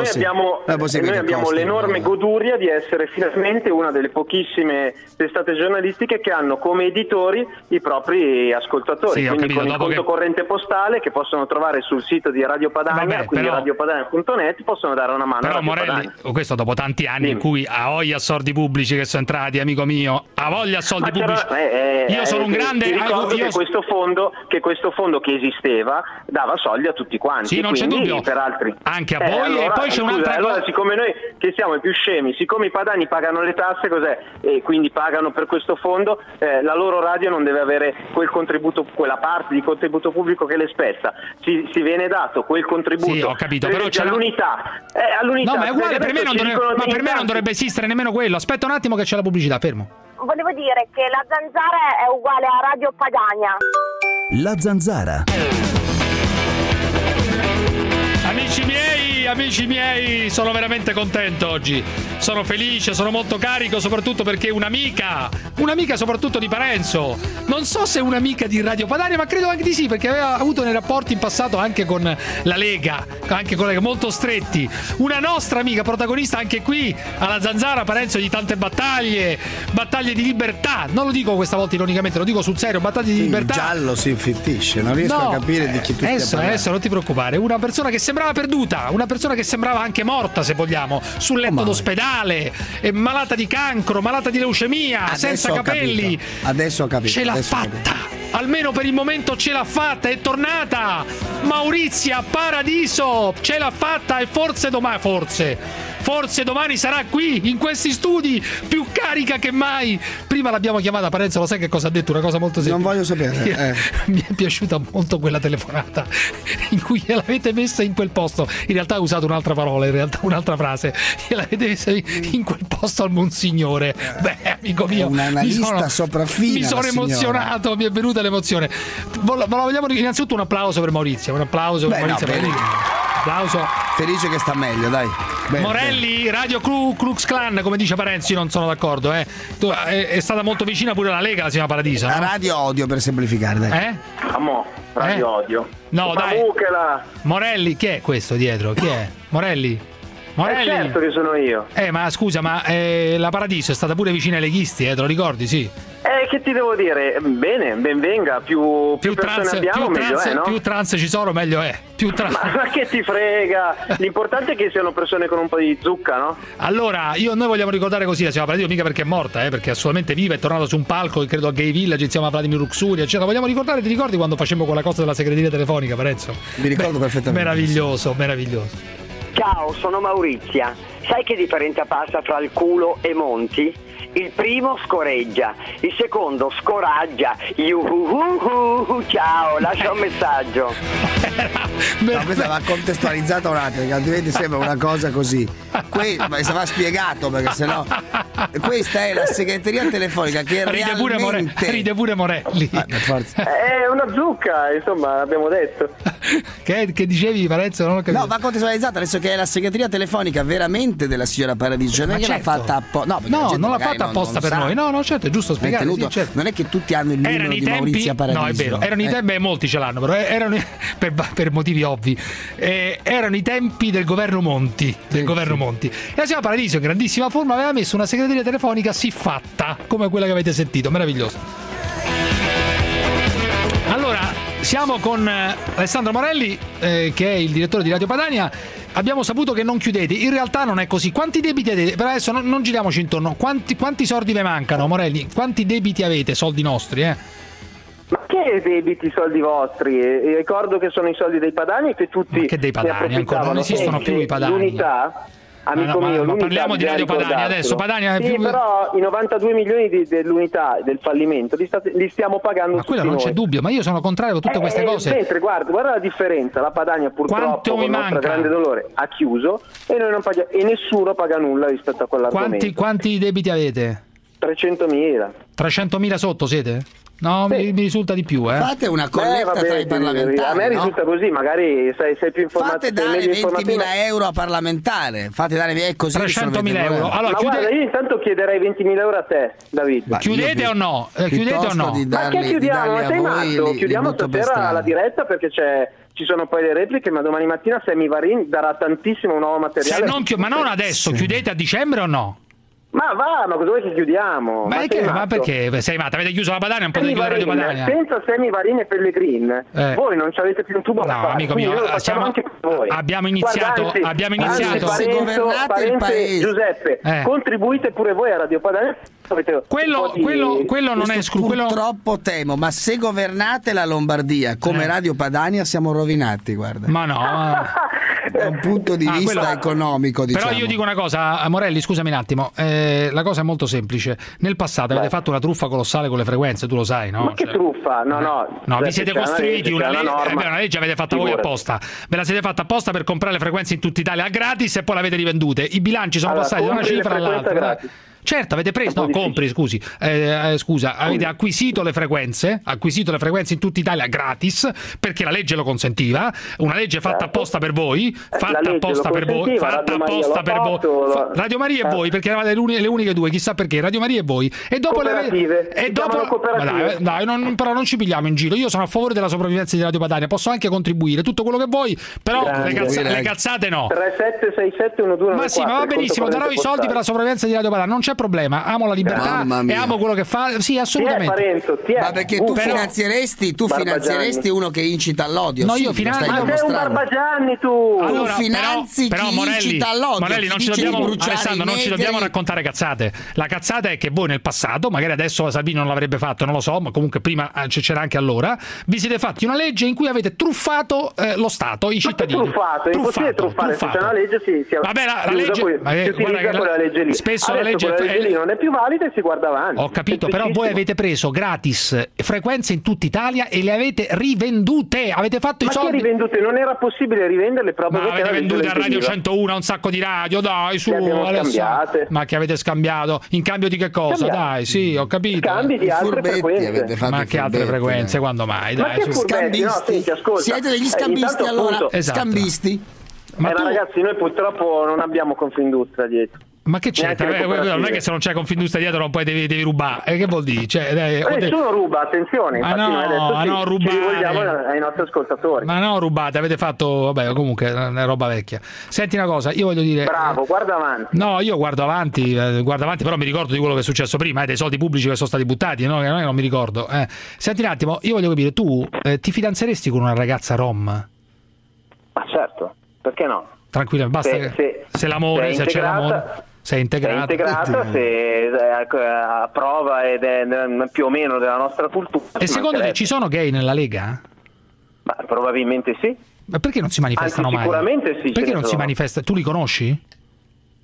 Speaker 22: Noi abbiamo l'enorme goduria di essere finalmente una delle pochissime testate giornalistiche che hanno come editori i propri ascoltatori, quindi con il conto corrente postale che possono trovare sul sito di Radio Padania, quindi radiopadania.net, possono dare una mano.
Speaker 8: Però Morelli, questo dopo tanti anni in cui a voglia soldi pubblici che sono entrati, amico mio, a voglia soldi pubblici. Io sono un grande...
Speaker 22: Ti ricordo che questo fondo che esisteva dava soldi a tutti quanti.
Speaker 8: Sì, non c'è dubbio.
Speaker 22: Per altri.
Speaker 8: Anche a voi. E poi c'è un'altra cosa.
Speaker 22: Allora, siccome noi che siamo i più scemi, siccome i padani pagano le tasse, e quindi pagano per questo fondo, la loro radio non deve avere quel contributo, quella parte di contributo pubblico che le spetta. Si viene dato quel contributo.
Speaker 8: Sì, ho capito, però c'è
Speaker 22: all'unità.
Speaker 8: No, ma è uguale, per me non dovrebbe esistere nemmeno quello. Aspetta un attimo che c'è la pubblicità, fermo.
Speaker 5: Volevo dire che la Zanzara è uguale a Radio Padania.
Speaker 14: La Zanzara.
Speaker 8: Amici miei, sono veramente contento oggi, sono felice, sono molto carico, soprattutto perché un'amica soprattutto di Parenzo, non so se è un'amica di Radio Padania, ma credo anche di sì, perché aveva avuto dei rapporti in passato anche con la Lega, anche con molto stretti, una nostra amica protagonista anche qui alla Zanzara, Parenzo, di tante battaglie di libertà, non lo dico questa volta ironicamente, lo dico sul serio, battaglie di libertà.
Speaker 3: Il giallo si infittisce, non riesco a capire di chi tu stia parlando.
Speaker 8: Adesso non ti preoccupare, una persona che sembrava perduta, una persona che sembrava anche morta, se vogliamo, sul letto d'ospedale, malata di cancro, malata di leucemia,
Speaker 3: adesso
Speaker 8: senza capelli.
Speaker 3: Adesso ho capito.
Speaker 8: Ce l'ha fatta. Almeno per il momento ce l'ha fatta, è tornata. Maurizia Paradiso, ce l'ha fatta e forse domani sarà qui, in questi studi, più carica che mai. Prima l'abbiamo chiamata, Parenzo, lo sai che cosa ha detto? Una cosa molto semplice.
Speaker 3: Non voglio sapere.
Speaker 8: Mi è piaciuta molto quella telefonata in cui gliel'avete messa in quel posto. In realtà ha usato un'altra parola, in realtà un'altra frase. Gliel'avete messa in quel posto al Monsignore. Beh, amico mio,
Speaker 3: un analista sopraffina.
Speaker 8: Mi sono emozionato, mi è venuta l'emozione. Vogliamo innanzitutto un applauso per Maurizio. Un applauso per Maurizio. Applauso.
Speaker 3: Felice che sta meglio, dai.
Speaker 8: Morelli, Radio Klux Klan, come dice Parenzi, non sono d'accordo. È stata molto vicina pure alla Lega, la signora Paradiso.
Speaker 3: La Radio Odio, per semplificare, dai.
Speaker 22: Radio Odio.
Speaker 8: No, dai. Morelli, chi è questo dietro? Chi è? Morelli?
Speaker 22: Certo che sono io.
Speaker 8: Ma scusa, la Paradiso è stata pure vicina ai leghisti, te lo ricordi? Sì.
Speaker 22: Che ti devo dire? Bene, ben venga, più persone abbiamo, meglio è, no?
Speaker 8: Più trans ci sono, meglio è.
Speaker 22: Ma che ti frega? L'importante è che siano persone con un po' di zucca, no?
Speaker 8: Allora, noi vogliamo ricordare così la signora Paradiso, mica perché è morta, perché è assolutamente viva, è tornata su un palco, credo a Gay Village, insieme a Vladimir Luxuria, eccetera. Vogliamo ricordare, ti ricordi quando facemmo quella cosa della segreteria telefonica, Parenzo?
Speaker 3: Mi ricordo perfettamente.
Speaker 8: Meraviglioso.
Speaker 6: Ciao, sono Maurizia. Sai che differenza passa fra il culo e Monti? Il primo scoreggia, il secondo scoraggia. Ciao, lascia un messaggio.
Speaker 3: No, questa va contestualizzata un attimo, perché altrimenti sembra una cosa così. Ma se va spiegato, perché sennò. Questa è la segreteria telefonica che
Speaker 8: ride pure Morelli.
Speaker 22: È una zucca, insomma, abbiamo detto.
Speaker 8: Che dicevi, Parenzo? Non ho capito.
Speaker 3: No, va contestualizzata adesso che è la segreteria telefonica veramente della signora Paradiso, non è che l'ha fatta apposta.
Speaker 8: No, non l'ha fatta apposta per noi. No, certo, è giusto spiegare. Sì, certo.
Speaker 3: Non è che tutti hanno il numero di Maurizia Paradiso.
Speaker 8: No, è vero. Erano i tempi, molti ce l'hanno, però erano per motivi ovvi. Erano i tempi del governo Monti. Monti. E la signora Paradiso, in grandissima forma, aveva messo una segreteria telefonica siffatta, come quella che avete sentito, meravigliosa. Allora, siamo con Alessandro Morelli, che è il direttore di Radio Padania. Abbiamo saputo che non chiudete, in realtà non è così. Quanti debiti avete? Per adesso non giriamoci intorno. Quanti soldi vi mancano, Morelli? Quanti debiti avete? Soldi nostri,
Speaker 22: Ma che debiti, soldi vostri? Ricordo che sono i soldi dei Padani e che tutti.
Speaker 8: Ma che dei Padani? Ancora non esistono più i Padani.
Speaker 22: L'unità. Amico mio,
Speaker 8: ma parliamo di Radio Padania adesso. Padania
Speaker 22: sì, però i 92 milioni dell'unità del fallimento li stiamo pagando.
Speaker 8: Ma quello non c'è dubbio, ma io sono contrario a tutte queste cose.
Speaker 22: Mentre guarda la differenza, la Padania purtroppo con il nostro grande dolore ha chiuso e noi non paghiamo, e nessuno paga nulla rispetto a quell'argomento.
Speaker 8: Quanti debiti avete?
Speaker 22: 300.000.
Speaker 8: 300.000 sotto siete? No, sì. mi risulta di più.
Speaker 3: Fate una colletta tra i parlamentari.
Speaker 22: A me risulta così, magari sei più informato.
Speaker 3: Fate dare 20.000 euro a parlamentare. Fate dare così
Speaker 8: 300.000 euro. Allora,
Speaker 22: guarda, io intanto chiederei 20.000 euro a te, David.
Speaker 8: Chiudete o no? Chiudete o no?
Speaker 22: Ma che chiudiamo? Ma sei matto? Chiudiamo stasera la diretta perché ci sono poi le repliche, ma domani mattina Sammy Varin darà tantissimo nuovo materiale.
Speaker 8: Ma non adesso, chiudete a dicembre o no?
Speaker 22: Ma cosa vuoi che chiudiamo?
Speaker 8: Ma perché sei matta? Avete chiuso la Padania, non potete chiudere Radio Padania?
Speaker 22: Senza Sammy Varin e Pellegrin voi non avete più un tubo da fare.
Speaker 8: Amico mio,
Speaker 22: anche per voi.
Speaker 8: Abbiamo iniziato.
Speaker 22: Se governate il paese. Giuseppe, contribuite pure voi a Radio Padania.
Speaker 8: Quello non è escluso.
Speaker 3: Purtroppo temo, ma se governate la Lombardia come Radio Padania siamo rovinati, guarda.
Speaker 8: Ma no.
Speaker 3: Da un punto di vista economico, diciamo.
Speaker 8: Però io dico una cosa, Morelli, scusami un attimo, la cosa è molto semplice. Nel passato avete fatto una truffa colossale con le frequenze, tu lo sai, no?
Speaker 22: Ma che truffa? No,
Speaker 8: vi siete costruiti una legge avete fatta voi apposta. Ve la siete fatta apposta per comprare le frequenze in tutta Italia a gratis e poi l'avete rivendute. I bilanci sono passati da una cifra all'altra. Certo, avete preso, avete acquisito le frequenze in tutta Italia gratis perché la legge lo consentiva, una legge fatta apposta per voi, Radio Maria e voi, perché eravate le uniche due, chissà perché, Radio Maria e voi, e dopo però non ci pigliamo in giro. Io sono a favore della sopravvivenza di Radio Padania, posso anche contribuire tutto quello che vuoi, però le cazzate no.
Speaker 22: 37671294.
Speaker 8: Ma sì, ma va benissimo, darò i soldi per la sopravvivenza di Radio Padania, non c'è problema, amo la libertà e amo quello che fa. Sì, assolutamente.
Speaker 3: Ma perché tu finanzieresti uno che incita all'odio?
Speaker 8: No, io
Speaker 22: ma sei un Barbagianni tu.
Speaker 3: Allora, tu finanzi
Speaker 8: però
Speaker 3: chi incita all'odio.
Speaker 8: Morelli, non ci dobbiamo raccontare cazzate. La cazzata è che voi nel passato, magari adesso Salvini non l'avrebbe fatto, non lo so, ma comunque prima c'era anche allora, vi siete fatti una legge in cui avete truffato lo Stato, i cittadini.
Speaker 22: È impossibile truffare, se c'è una legge
Speaker 8: vabbè, la legge spesso la legge
Speaker 22: non è più valida e si guarda avanti.
Speaker 8: Ho capito, però voi avete preso gratis frequenze in tutta Italia e le avete rivendute, avete fatto i soldi.
Speaker 22: Ma che rivendute? Non era possibile rivenderle proprio perché
Speaker 8: avete vendute a Radio 101 a un sacco di radio, dai, su,
Speaker 22: scambiate.
Speaker 8: Ma che avete scambiato? In cambio di che cosa? Dai, sì, ho capito.
Speaker 22: Scambi di altre frequenze.
Speaker 8: Ma che altre frequenze? Quando mai? Dai,
Speaker 22: ma che scambisti?
Speaker 3: Siete degli scambisti allora?
Speaker 8: Esatto.
Speaker 3: Scambisti?
Speaker 22: Ma ragazzi, noi purtroppo non abbiamo Confindustria dietro.
Speaker 8: Ma che c'è? Non è che se non c'è Confindustria dietro non poi devi rubare. Che vuol dire?
Speaker 22: Nessuno ruba, attenzione. Infatti
Speaker 8: no,
Speaker 22: ci rivolgiamo ai nostri ascoltatori.
Speaker 8: Ma no, rubate, avete fatto, vabbè, comunque è una roba vecchia. Senti una cosa, io voglio dire.
Speaker 22: Bravo, guarda avanti.
Speaker 8: No, io guardo avanti, però mi ricordo di quello che è successo prima, dei soldi pubblici che sono stati buttati, no? Non mi ricordo. Senti un attimo, io voglio capire, tu ti fidanzeresti con una ragazza rom?
Speaker 22: Ma certo, perché no?
Speaker 8: Tranquilla, basta se l'amore, se c'è l'amore. Sei integrata,
Speaker 22: se approva ed è più o meno della nostra cultura.
Speaker 8: E secondo te ci sono gay nella Lega?
Speaker 22: Ma probabilmente sì.
Speaker 8: Ma perché non si manifestano mai?
Speaker 22: Sicuramente sì.
Speaker 8: Perché non si manifesta? Tu li conosci?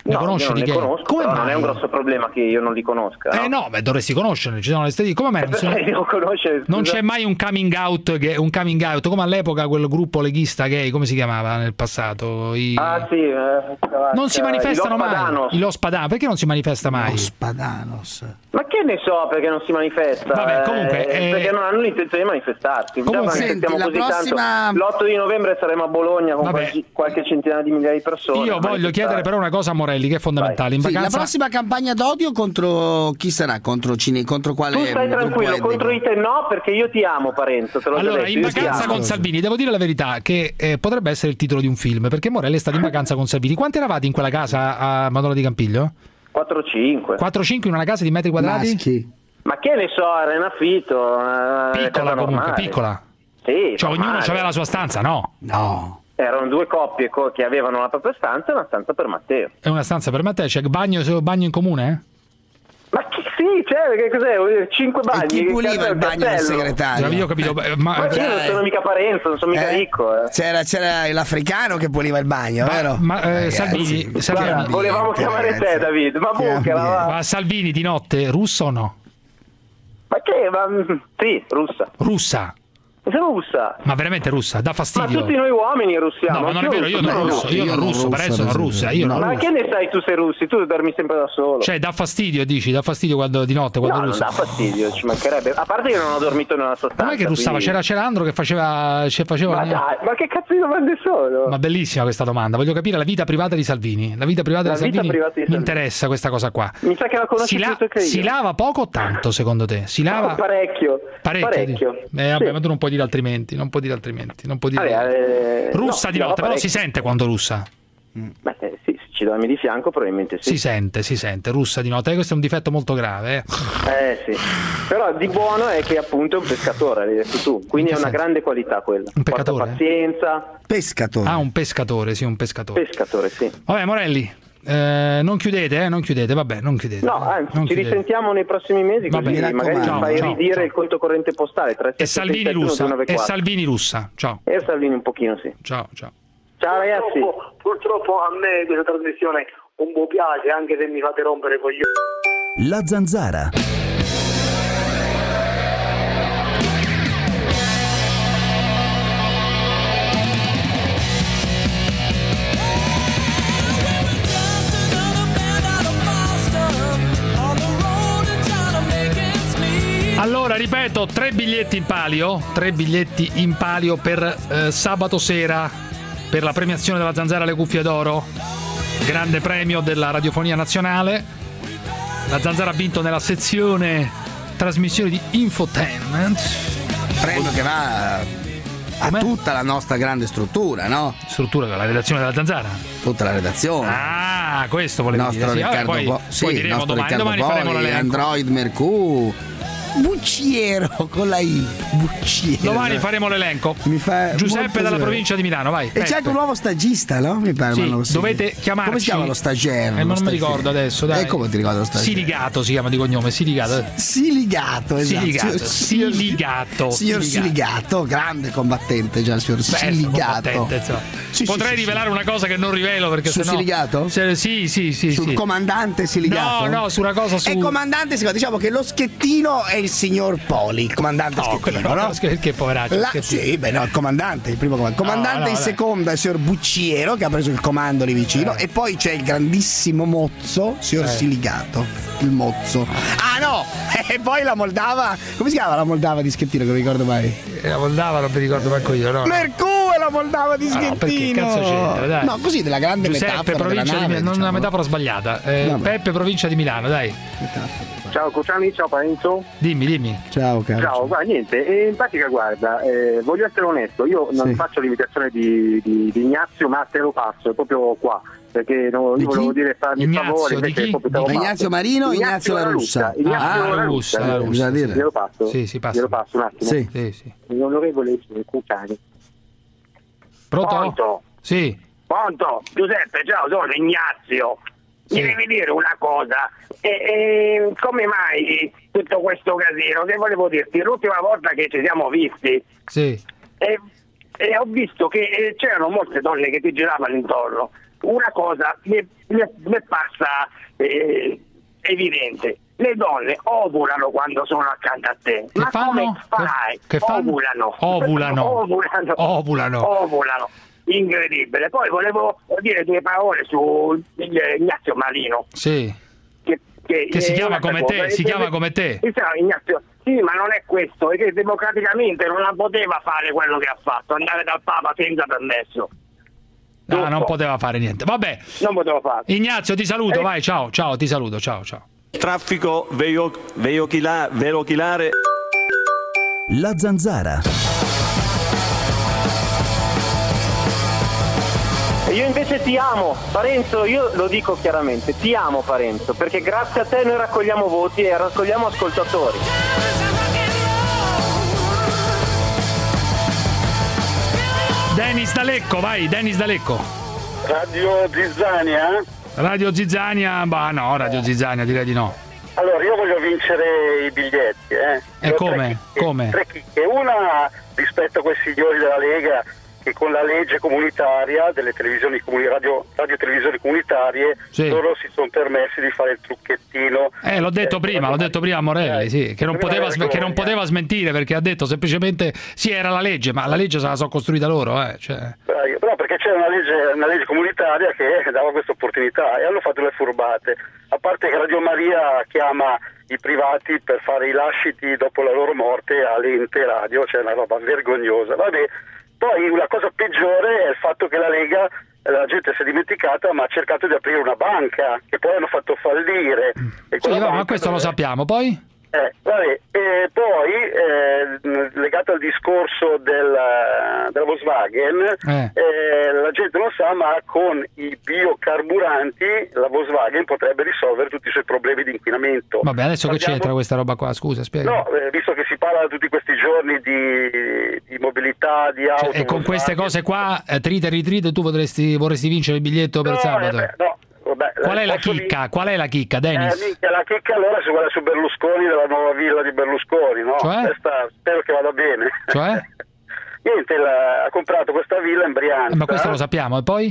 Speaker 8: Ne conosci di
Speaker 22: gay? Conosco, come mai? Non è un grosso problema che io non li conosca.
Speaker 8: No, beh, dovresti conoscerne, ci sono le stesse. Come mai non c'è mai un coming out, come all'epoca quel gruppo leghista gay, come si chiamava nel passato? Non si manifestano mai. I Los Padanos, perché non si manifesta mai?
Speaker 3: Los Padanos.
Speaker 22: Ma che ne so perché non si manifesta?
Speaker 8: Vabbè, comunque,
Speaker 22: perché non hanno l'intenzione di manifestarsi. L'8 di novembre saremo a Bologna con qualche centinaia di migliaia di persone.
Speaker 8: Io voglio chiedere però una cosa a Morelli che è fondamentale. In vacanza...
Speaker 3: La prossima campagna d'odio contro chi sarà? Contro quale?
Speaker 22: Tu stai tranquillo, contro di te no, perché io ti amo, Parenzo. Te l'ho
Speaker 8: allora,
Speaker 22: detto,
Speaker 8: in vacanza con Salvini, devo dire la verità che potrebbe essere il titolo di un film, perché Morelli è stato in vacanza con Salvini. Quanti eravate in quella casa a Madonna di Campiglio?
Speaker 22: 4-5.
Speaker 8: 4-5 in una casa di metri quadrati?
Speaker 3: Maschi.
Speaker 22: Ma che ne so, era in affitto.
Speaker 8: Piccola comunque, piccola.
Speaker 22: Sì.
Speaker 8: Cioè ognuno aveva la sua stanza, no?
Speaker 3: No.
Speaker 22: Erano 2 coppie che avevano la propria stanza e una stanza per Matteo.
Speaker 8: È una stanza per Matteo? C'è bagno in comune?
Speaker 22: Ma sì, che cos'è? 5 bagni.
Speaker 3: E chi puliva il bagno del segretario?
Speaker 8: Io ho capito,
Speaker 22: ma io non sono mica Parenzo, non sono mica ricco.
Speaker 3: C'era l'africano che puliva il bagno, vero?
Speaker 8: Salvini,
Speaker 22: volevamo chiamare te, David, ma
Speaker 8: Salvini di notte, russa o no?
Speaker 22: Ma che? Sì,
Speaker 8: russa.
Speaker 22: Sono russa.
Speaker 8: Ma veramente russa? Dà fastidio.
Speaker 22: Ma tutti noi uomini russiamo.
Speaker 8: No, ma non è vero, io non russo. Io non russo, Parenzo non russa.
Speaker 22: Ma che ne sai tu sei russi? Tu dormi sempre da solo.
Speaker 8: Cioè, dà fastidio, dici? Dà fastidio quando di notte, quando russa?
Speaker 22: No, non dà fastidio, ci mancherebbe. A parte che non ho dormito nella sua stanza.
Speaker 8: Non è che russava, quindi... c'era Andro che faceva...
Speaker 22: Ma dai, ma che cazzo di domande sono?
Speaker 8: Ma bellissima questa domanda. Voglio capire la vita privata di Salvini. La vita privata di Salvini mi interessa questa cosa qua.
Speaker 22: Mi sa che la conosci più che io.
Speaker 8: Si lava poco o tanto, secondo te? Si lava...
Speaker 22: Parecchio.
Speaker 8: Vabbè, ma tu non puoi dire altrimenti. Non puoi dire russa di notte, però si sente quando russa.
Speaker 22: Beh, sì, ci dormi di fianco probabilmente sì.
Speaker 8: Si sente russa di notte, questo è un difetto molto grave.
Speaker 22: Sì. Però di buono è che appunto è un pescatore, l'hai detto tu, quindi è una grande qualità quella.
Speaker 8: Un pescatore?
Speaker 22: Porta pazienza.
Speaker 3: Pescatore.
Speaker 8: Un pescatore, sì, un pescatore.
Speaker 22: Pescatore, sì.
Speaker 8: Vabbè, Morelli, non chiudete, vabbè, non chiudete.
Speaker 22: No, anzi, ci risentiamo nei prossimi mesi, così magari fai ridire il conto corrente postale.
Speaker 8: E Salvini russa. Ciao.
Speaker 22: E Salvini un pochino, sì.
Speaker 8: Ciao.
Speaker 22: Ciao ragazzi.
Speaker 19: Purtroppo a me questa trasmissione un po' piace, anche se mi fate rompere coglioni.
Speaker 14: La Zanzara.
Speaker 8: Allora, ripeto, 3 biglietti in palio per sabato sera per la premiazione della Zanzara alle Cuffie d'Oro, grande premio della radiofonia nazionale. La Zanzara ha vinto nella sezione trasmissioni di infotainment,
Speaker 3: premio che va a tutta la nostra grande struttura, no?
Speaker 8: Struttura della redazione della Zanzara?
Speaker 3: Tutta la redazione.
Speaker 8: Questo volevo dire.
Speaker 3: Riccardo
Speaker 8: poi diremo domani faremo l'elenco.
Speaker 3: Android Mercù. Bucciero con la I. Bucciero.
Speaker 8: Domani faremo l'elenco. Giuseppe dalla provincia di Milano, vai.
Speaker 3: E c'è anche un nuovo stagista, no? Mi pare.
Speaker 8: Sì, dovete chiamarci.
Speaker 3: Come si chiama lo stagiaire?
Speaker 8: Non mi ricordo adesso, dai.
Speaker 3: E come ti ricordo lo stagiaire?
Speaker 8: Siligato si chiama di cognome, Siligato.
Speaker 3: Siligato, esatto.
Speaker 8: Signor
Speaker 3: Siligato, grande combattente già il signor Siligato.
Speaker 8: Potrei rivelare una cosa che non rivelo perché
Speaker 3: sul Siligato?
Speaker 8: Sì.
Speaker 3: Sul comandante Siligato?
Speaker 8: No, su una cosa su.
Speaker 3: E comandante Siligato, diciamo che lo schettino è il signor Poli, il comandante schettino, no?
Speaker 8: Che poveraccio.
Speaker 3: Sì, beh no, il comandante, il primo comandante. In seconda il signor Bucciero che ha preso il comando lì vicino e poi c'è il grandissimo Mozzo, signor Siligato, il Mozzo. No! E poi la Moldava, come si chiama la Moldava di Schettino che non ricordo mai?
Speaker 8: La Moldava non mi ricordo manco io, no?
Speaker 3: Mercù è la Moldava di Schettino.
Speaker 8: Perché cazzo c'entra, dai.
Speaker 3: No, così della grande
Speaker 8: Giuseppe,
Speaker 3: metafora
Speaker 8: provincia
Speaker 3: della nave,
Speaker 8: non
Speaker 3: diciamo.
Speaker 8: una metafora sbagliata. Peppe, provincia di Milano, dai.
Speaker 19: Ciao Cruciani, ciao Parenzo.
Speaker 8: Dimmi.
Speaker 3: Ciao caro.
Speaker 19: Ciao, niente, in pratica guarda, voglio essere onesto, io non faccio l'imitazione di Ignazio, ma te lo passo, è proprio qua. Perché io volevo dire farmi il favore
Speaker 3: Ignazio Marino, Ignazio La Russa.
Speaker 19: La Russa. Glielo passo?
Speaker 8: Sì, passa.
Speaker 19: Glielo passo un attimo.
Speaker 8: Sì.
Speaker 19: L'onorevole Cruciani.
Speaker 8: Pronto? Sì.
Speaker 19: Pronto? Giuseppe, ciao, sono Ignazio. Mi devi dire una cosa, come mai tutto questo casino? Che volevo dirti, l'ultima volta che ci siamo visti ho visto che c'erano molte donne che ti giravano intorno, una cosa mi passa evidente. Le donne ovulano quando sono accanto a te.
Speaker 8: Che
Speaker 19: ma
Speaker 8: fanno?
Speaker 19: Come fai?
Speaker 8: Che fanno?
Speaker 19: Ovulano. Incredibile. Poi volevo dire due parole su Ignazio Marino.
Speaker 8: Sì. Che si chiama come te,
Speaker 19: Ignazio, sì, ma non è questo, è che democraticamente non poteva fare quello che ha fatto, andare dal Papa senza permesso.
Speaker 8: No, non poteva fare niente. Vabbè.
Speaker 19: Non poteva fare.
Speaker 8: Ignazio, ti saluto, vai, ciao, ti saluto, ciao.
Speaker 11: Traffico veicolare.
Speaker 14: La Zanzara.
Speaker 22: Io invece ti amo, Parenzo, io lo dico chiaramente, ti amo Parenzo, perché grazie a te noi raccogliamo voti e raccogliamo ascoltatori.
Speaker 8: Dennis D'Alecco, vai, Dennis D'Alecco. Radio Zizzania, Radio Zizzania direi di no.
Speaker 9: Allora, io voglio vincere i biglietti,
Speaker 8: E come?
Speaker 9: Tre chicche. Una rispetto a quei signori della Lega che con la legge comunitaria delle televisioni radio televisioni comunitarie loro si sono permessi di fare il trucchettino.
Speaker 8: L'ho detto prima a Morelli, sì, che non poteva smentire, perché ha detto semplicemente sì, era la legge, ma la legge se la sono costruita loro, cioè.
Speaker 9: No, perché c'era una legge comunitaria che dava questa opportunità e hanno fatto le furbate. A parte che Radio Maria chiama i privati per fare i lasciti dopo la loro morte all'ente radio, cioè una roba vergognosa. Vabbè. Poi la cosa peggiore è il fatto che la Lega, la gente si è dimenticata, ma ha cercato di aprire una banca che poi hanno fatto fallire.
Speaker 8: Ma questo lo sappiamo, poi?
Speaker 9: E poi legato al discorso della Volkswagen, la gente non sa, ma con i biocarburanti la Volkswagen potrebbe risolvere tutti i suoi problemi di inquinamento.
Speaker 8: Vabbè, adesso che c'entra questa roba qua? Scusa, spiega.
Speaker 9: No, visto che si parla tutti questi giorni di mobilità, di auto.
Speaker 8: E con queste cose qua, trite e ritrite, tu vorresti vincere il biglietto per sabato? Qual è la chicca, Dennis?
Speaker 9: La chicca allora è quella su Berlusconi, della nuova villa di Berlusconi, no?
Speaker 8: Cioè?
Speaker 9: Spero che vada bene.
Speaker 8: Cioè?
Speaker 9: Niente, ha comprato questa villa in Brianza.
Speaker 8: Ma questo lo sappiamo, e poi?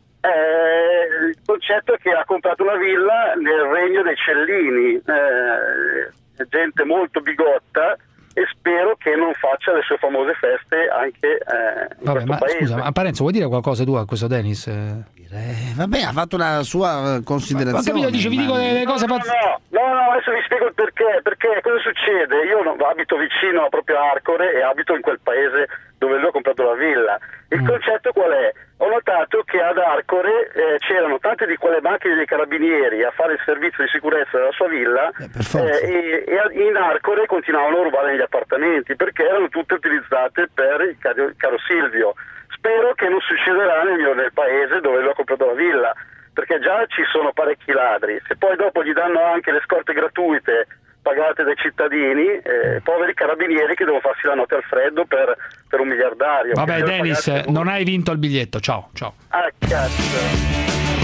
Speaker 9: Il concetto è che ha comprato una villa nel regno dei Cellini, gente molto bigotta, e spero che non faccia le sue famose feste anche in questo paese.
Speaker 8: Scusa, ma Parenzo, vuoi dire qualcosa tu a questo Dennis?
Speaker 3: Vabbè, ha fatto una sua considerazione.
Speaker 8: Ho capito, dice, vi dico delle cose
Speaker 9: No, adesso vi spiego il perché. Perché cosa succede? Io abito vicino proprio a Arcore e abito in quel paese dove lui ha comprato la villa. Il concetto qual è? Ho notato che ad Arcore c'erano tante di quelle macchine dei carabinieri a fare il servizio di sicurezza della sua villa e in Arcore continuavano a rubare negli appartamenti perché erano tutte utilizzate per il caro Silvio. Spero che non succederà nel paese dove lui ha comprato la villa, perché già ci sono parecchi ladri. Se poi dopo gli danno anche le scorte gratuite pagate dai cittadini, poveri carabinieri che devono farsi la notte al freddo per un miliardario.
Speaker 8: Vabbè, Dennis, non hai vinto il biglietto. Ciao.
Speaker 9: Ah, cazzo.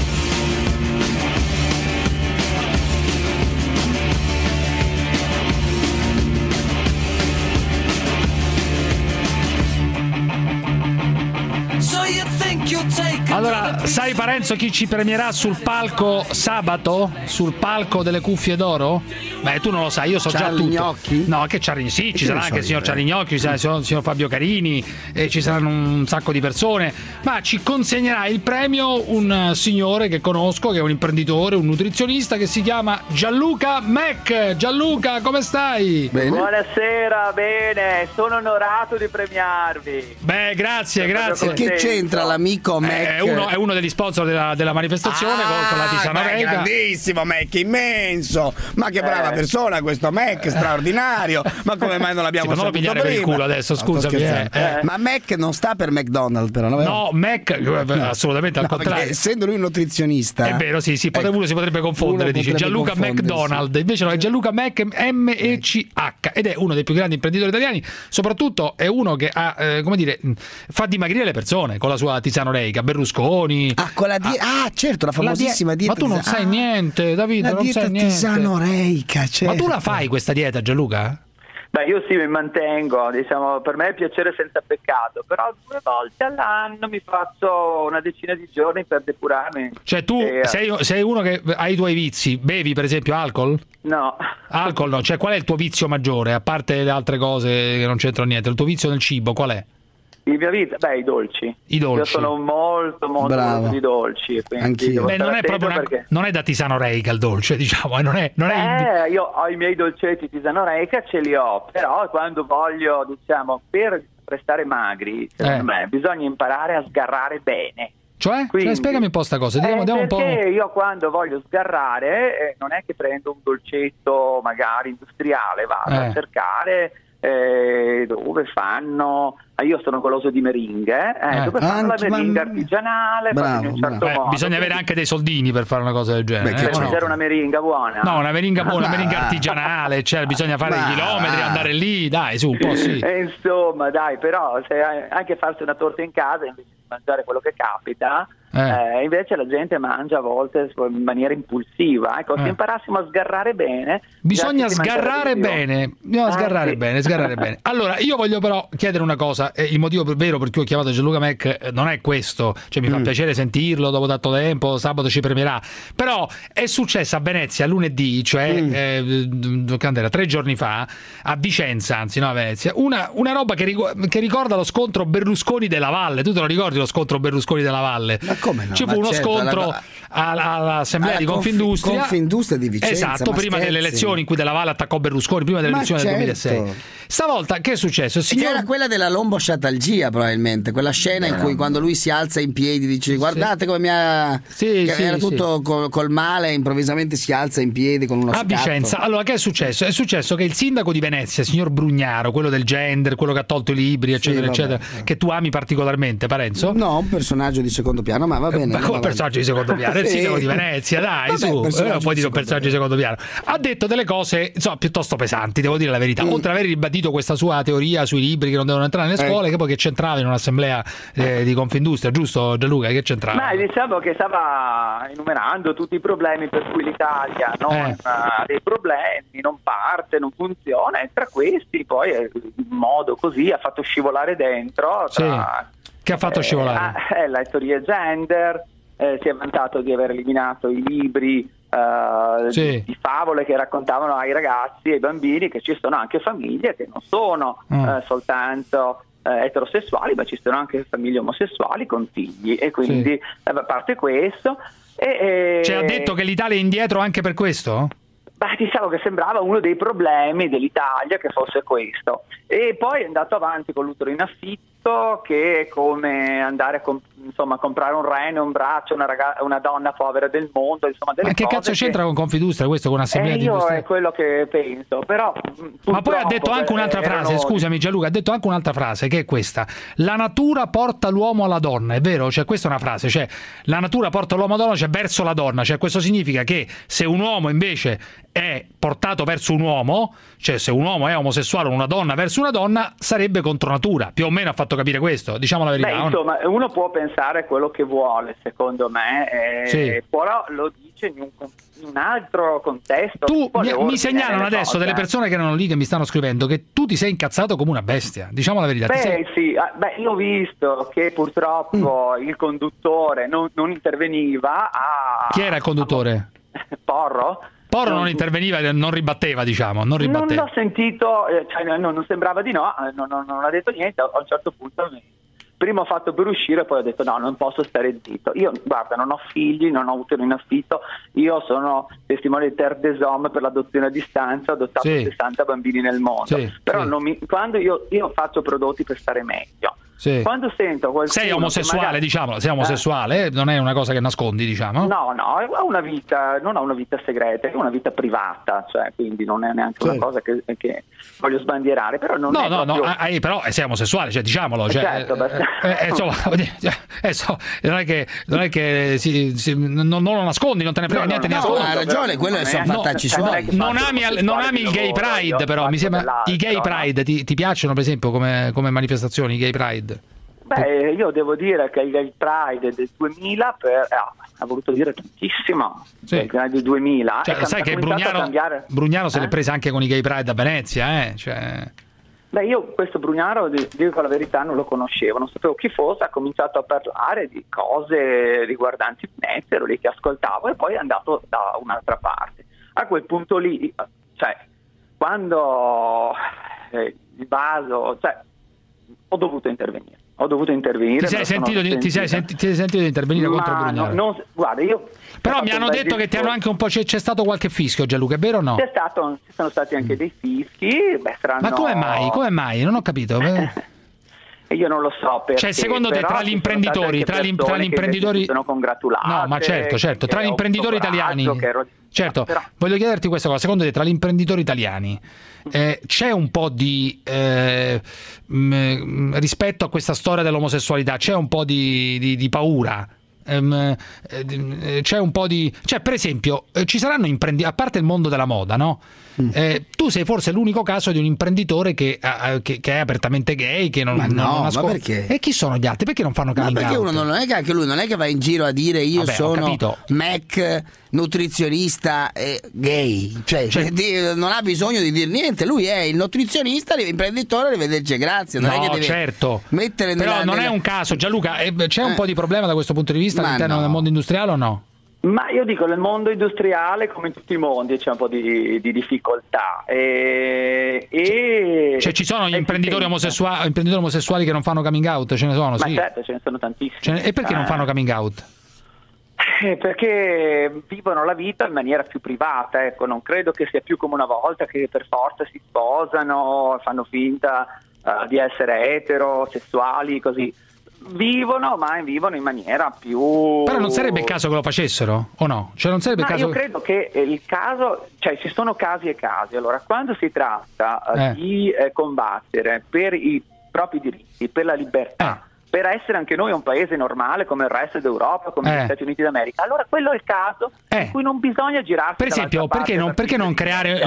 Speaker 8: Allora, sai Parenzo chi ci premierà sul palco sabato? Sul palco delle cuffie d'oro? Beh, tu non lo sai, io so già tutto.
Speaker 3: Gnocchi?
Speaker 8: No, che Ciarlignocchi? Sì, ci sarà anche il signor Ciarlignocchi, ci sarà il signor Fabio Carini, e ci saranno un sacco di persone, ma ci consegnerà il premio un signore che conosco, che è un imprenditore, un nutrizionista, che si chiama Gianluca Mac. Gianluca, come stai?
Speaker 10: Bene. Buonasera, bene, sono onorato di premiarvi.
Speaker 8: Beh, grazie.
Speaker 3: Che c'entra l'amico Mac?
Speaker 8: È uno degli sponsor della manifestazione con la Tisana Reica.
Speaker 3: Grandissimo Mac, immenso. Ma che brava persona questo Mac, straordinario. Ma come mai non l'abbiamo saputo prima?
Speaker 8: Non pigliare per il culo adesso, scusami.
Speaker 3: Ma Mac non sta per McDonald's, però.
Speaker 8: No, Mac assolutamente al contrario.
Speaker 3: Essendo lui un nutrizionista.
Speaker 8: È vero, sì, uno si potrebbe confondere, dice Gianluca McDonald. Invece no, è Gianluca Mac M-E-C-H, ed è uno dei più grandi imprenditori italiani. Soprattutto è uno che ha, fa dimagrire le persone con la sua Tisano Reica, Berlusconi.
Speaker 3: Certo, la famosissima dieta.
Speaker 8: Ma tu non sai niente, Davide, non sai niente.
Speaker 3: Tisano Reica, certo.
Speaker 8: Ma tu la fai questa dieta, Gianluca?
Speaker 10: Beh, io sì, mi mantengo, diciamo, per me è piacere senza peccato, però 2 volte all'anno mi faccio una decina di giorni per depurarmi.
Speaker 8: Cioè tu sei uno che ha i tuoi vizi, bevi per esempio alcol?
Speaker 10: No.
Speaker 8: Alcol no, cioè qual è il tuo vizio maggiore, a parte le altre cose che non c'entrano niente, il tuo vizio nel cibo qual è?
Speaker 10: In mia vita, i dolci.
Speaker 8: I dolci.
Speaker 10: Io sono molto di dolci.
Speaker 8: Anch'io. Beh, non è proprio non è da tisanoreica il dolce, diciamo, non è
Speaker 10: io ho i miei dolcetti tisanoreica, ce li ho, però quando voglio, diciamo, per restare magri, secondo me, bisogna imparare a sgarrare bene.
Speaker 8: Cioè spiegami un po' sta cosa, diamo un po'.
Speaker 10: Perché io quando voglio sgarrare non è che prendo un dolcetto magari industriale, vado a cercare dove fanno, io sono goloso di meringhe, dove fanno la meringa artigianale, in un certo modo.
Speaker 8: Bisogna avere anche dei soldini per fare una cosa del genere.
Speaker 10: Per mangiare una meringa buona.
Speaker 8: No, una meringa buona, una meringa artigianale, cioè bisogna fare dei chilometri, andare lì, dai, su un po' sì.
Speaker 10: Insomma, dai, però se anche farsi una torta in casa invece di mangiare quello che capita, invece la gente mangia a volte in maniera impulsiva. Ecco, se imparassimo a sgarrare bene,
Speaker 8: bisogna sgarrare bene. Sgarrare bene. Allora, io voglio però chiedere una cosa. Il motivo vero per cui ho chiamato Gianluca Mac non è questo, cioè mi fa piacere sentirlo dopo tanto tempo, sabato ci premierà, però è successo a Venezia lunedì, cioè 3 giorni fa, a Vicenza, anzi no a Venezia, una roba che ricorda lo scontro Berlusconi della Valle. Tu te lo ricordi lo scontro Berlusconi della Valle?
Speaker 3: Ma come no?
Speaker 8: Ci fu uno scontro all'assemblea di Confindustria.
Speaker 3: Confindustria di Vicenza.
Speaker 8: Esatto, prima delle elezioni in cui Della Valle attaccò Berlusconi, prima delle elezioni del 2006. Stavolta che è successo?
Speaker 3: Che era quella della lombosciatalgia, probabilmente, quella scena in cui quando lui si alza in piedi dice guardate come mi ha... era tutto col male, improvvisamente si alza in piedi con uno scatto.
Speaker 8: A Vicenza. Allora che è successo? È successo che il sindaco di Venezia, signor Brugnaro, quello del gender, quello che ha tolto i libri, eccetera, eccetera, che tu ami particolarmente, Parenzo?
Speaker 3: No, un personaggio di secondo piano, ma va bene.
Speaker 8: Ma come un personaggio di secondo piano? È il sindaco di Venezia, dai, su. Puoi dire un personaggio di secondo piano. Ha detto delle cose, insomma, piuttosto pesanti, devo dire la verità. Oltre ad aver ribadito questa sua teoria sui libri che non devono entrare nelle scuole, che poi che c'entrava in un'assemblea di Confindustria, giusto Gianluca? Che c'entrava?
Speaker 10: Ma diciamo che stava enumerando tutti i problemi per cui l'Italia non ha dei problemi, non parte, non funziona, e tra questi poi in modo così ha fatto scivolare dentro
Speaker 8: che ha fatto scivolare?
Speaker 10: La teoria gender, si è vantato di aver eliminato i libri di favole che raccontavano ai ragazzi e ai bambini che ci sono anche famiglie che non sono soltanto eterosessuali, ma ci sono anche famiglie omosessuali con figli, e quindi a parte questo
Speaker 8: ha detto che l'Italia è indietro anche per questo?
Speaker 10: Diciamo che sembrava uno dei problemi dell'Italia che fosse questo, e poi è andato avanti con l'utero in affitto, che è come andare a comprare un rene, un braccio, una donna povera del mondo, insomma, delle
Speaker 8: cose. Ma che cazzo c'entra con Confindustria questo, con un'assemblea di industria?
Speaker 10: Io è quello che penso, però
Speaker 8: ma poi ha detto anche un'altra frase, scusami Gianluca, ha detto anche un'altra frase, che è questa: la natura porta l'uomo alla donna, è vero? Cioè questa è una frase, cioè la natura porta l'uomo alla donna, cioè verso la donna, cioè questo significa che se un uomo invece è portato verso un uomo, cioè se un uomo è omosessuale o una donna verso una donna, sarebbe contro natura, più o meno ha fatto capire questo, diciamo la verità.
Speaker 10: Insomma, uno può pensare quello che vuole, secondo me, però lo dice in un altro contesto.
Speaker 8: Mi segnalano adesso delle persone che erano lì che mi stanno scrivendo che tu ti sei incazzato come una bestia, diciamo la verità.
Speaker 10: Io ho visto che purtroppo il conduttore non interveniva.
Speaker 8: Chi era il conduttore?
Speaker 10: Porro
Speaker 8: non interveniva, non ribatteva, diciamo, non
Speaker 10: l'ho sentito, non sembrava di no, non ha detto niente. A un certo punto prima ho fatto per uscire, poi ho detto no, non posso stare zitto. Io, guarda, non ho figli, non ho utero in affitto, io sono testimone di Terre des Hommes per l'adozione a distanza, ho adottato 60 bambini nel mondo, però quando io faccio prodotti per stare meglio. Quando sento qualcuno
Speaker 8: sei omosessuale, diciamolo, sei omosessuale, non è una cosa che nascondi, diciamo.
Speaker 10: No, ho una vita, non ho una vita segreta, è una vita privata, cioè quindi non è neanche una cosa che voglio sbandierare, però non
Speaker 8: però sei omosessuale, cioè diciamolo, insomma, non è che non lo nascondi, non te ne frega niente,
Speaker 3: ha ragione, quello sono fattacci suoi.
Speaker 8: Non ami il gay pride, però mi sembra i gay pride ti piacciono, per esempio, come manifestazioni, i gay pride?
Speaker 10: Beh, io devo dire che il Gay Pride del 2000 ha voluto dire tantissimo.
Speaker 8: Sì.
Speaker 10: Il Pride del 2000.
Speaker 8: Cioè, sai che Brugnaro se l'è presa anche con i Gay Pride a Venezia, Cioè...
Speaker 10: Beh, io questo Brugnaro, dico la verità, non lo conoscevo, non sapevo chi fosse, ha cominciato a parlare di cose riguardanti Venezia, ero lì che ascoltavo e poi è andato da un'altra parte. A quel punto lì, cioè, quando il vaso, cioè, ho dovuto intervenire. Ti sei sentito
Speaker 8: di intervenire contro Brugnaro?
Speaker 10: Guarda, io...
Speaker 8: Però mi hanno detto che ti hanno anche un po'... C'è stato qualche fischio, Gianluca, è vero o no?
Speaker 10: Ci sono stati anche dei fischi.
Speaker 8: Ma come mai? Non ho capito.
Speaker 10: Io non lo so perché.
Speaker 8: Cioè, secondo te, tra gli imprenditori
Speaker 10: sono congratulati.
Speaker 8: No, ma certo, tra gli imprenditori italiani. Certo, voglio chiederti questa cosa. Secondo te, tra gli imprenditori italiani c'è un po' di rispetto a questa storia dell'omosessualità, c'è un po' di paura? C'è un po' di... Cioè, per esempio, ci saranno imprenditori, a parte il mondo della moda, no? Tu sei forse l'unico caso di un imprenditore che è apertamente gay, che non
Speaker 3: ma perché?
Speaker 8: E chi sono gli altri? Perché non fanno coming out?
Speaker 3: Perché uno non è che anche lui non è che va in giro a dire io sono Mac nutrizionista gay, cioè non ha bisogno di dire niente, lui è il nutrizionista, l'imprenditore, arrivederci, grazie, non è che deve mettere
Speaker 8: però non è un caso, Gianluca, c'è un po' di problema da questo punto di vista all'interno del mondo industriale o no?
Speaker 10: Ma io dico, nel mondo industriale, come in tutti i mondi, c'è un po' di difficoltà.
Speaker 8: Cioè, ci sono gli imprenditori omosessuali che non fanno coming out? Ce ne sono,
Speaker 10: Ma certo, ce ne sono tantissimi.
Speaker 8: E perché non fanno coming out?
Speaker 10: Perché vivono la vita in maniera più privata, ecco, non credo che sia più come una volta che per forza si sposano, fanno finta di essere eterosessuali, così. Vivono in maniera più...
Speaker 8: Però non sarebbe il caso che lo facessero, o no? Cioè, non sarebbe il caso...
Speaker 10: Io credo che il caso, cioè ci sono casi e casi. Allora, quando si tratta di combattere per i propri diritti, per la libertà, per essere anche noi un paese normale come il resto d'Europa, come gli Stati Uniti d'America, allora quello è il caso in cui non bisogna girarsi.
Speaker 8: Per esempio, perché non creare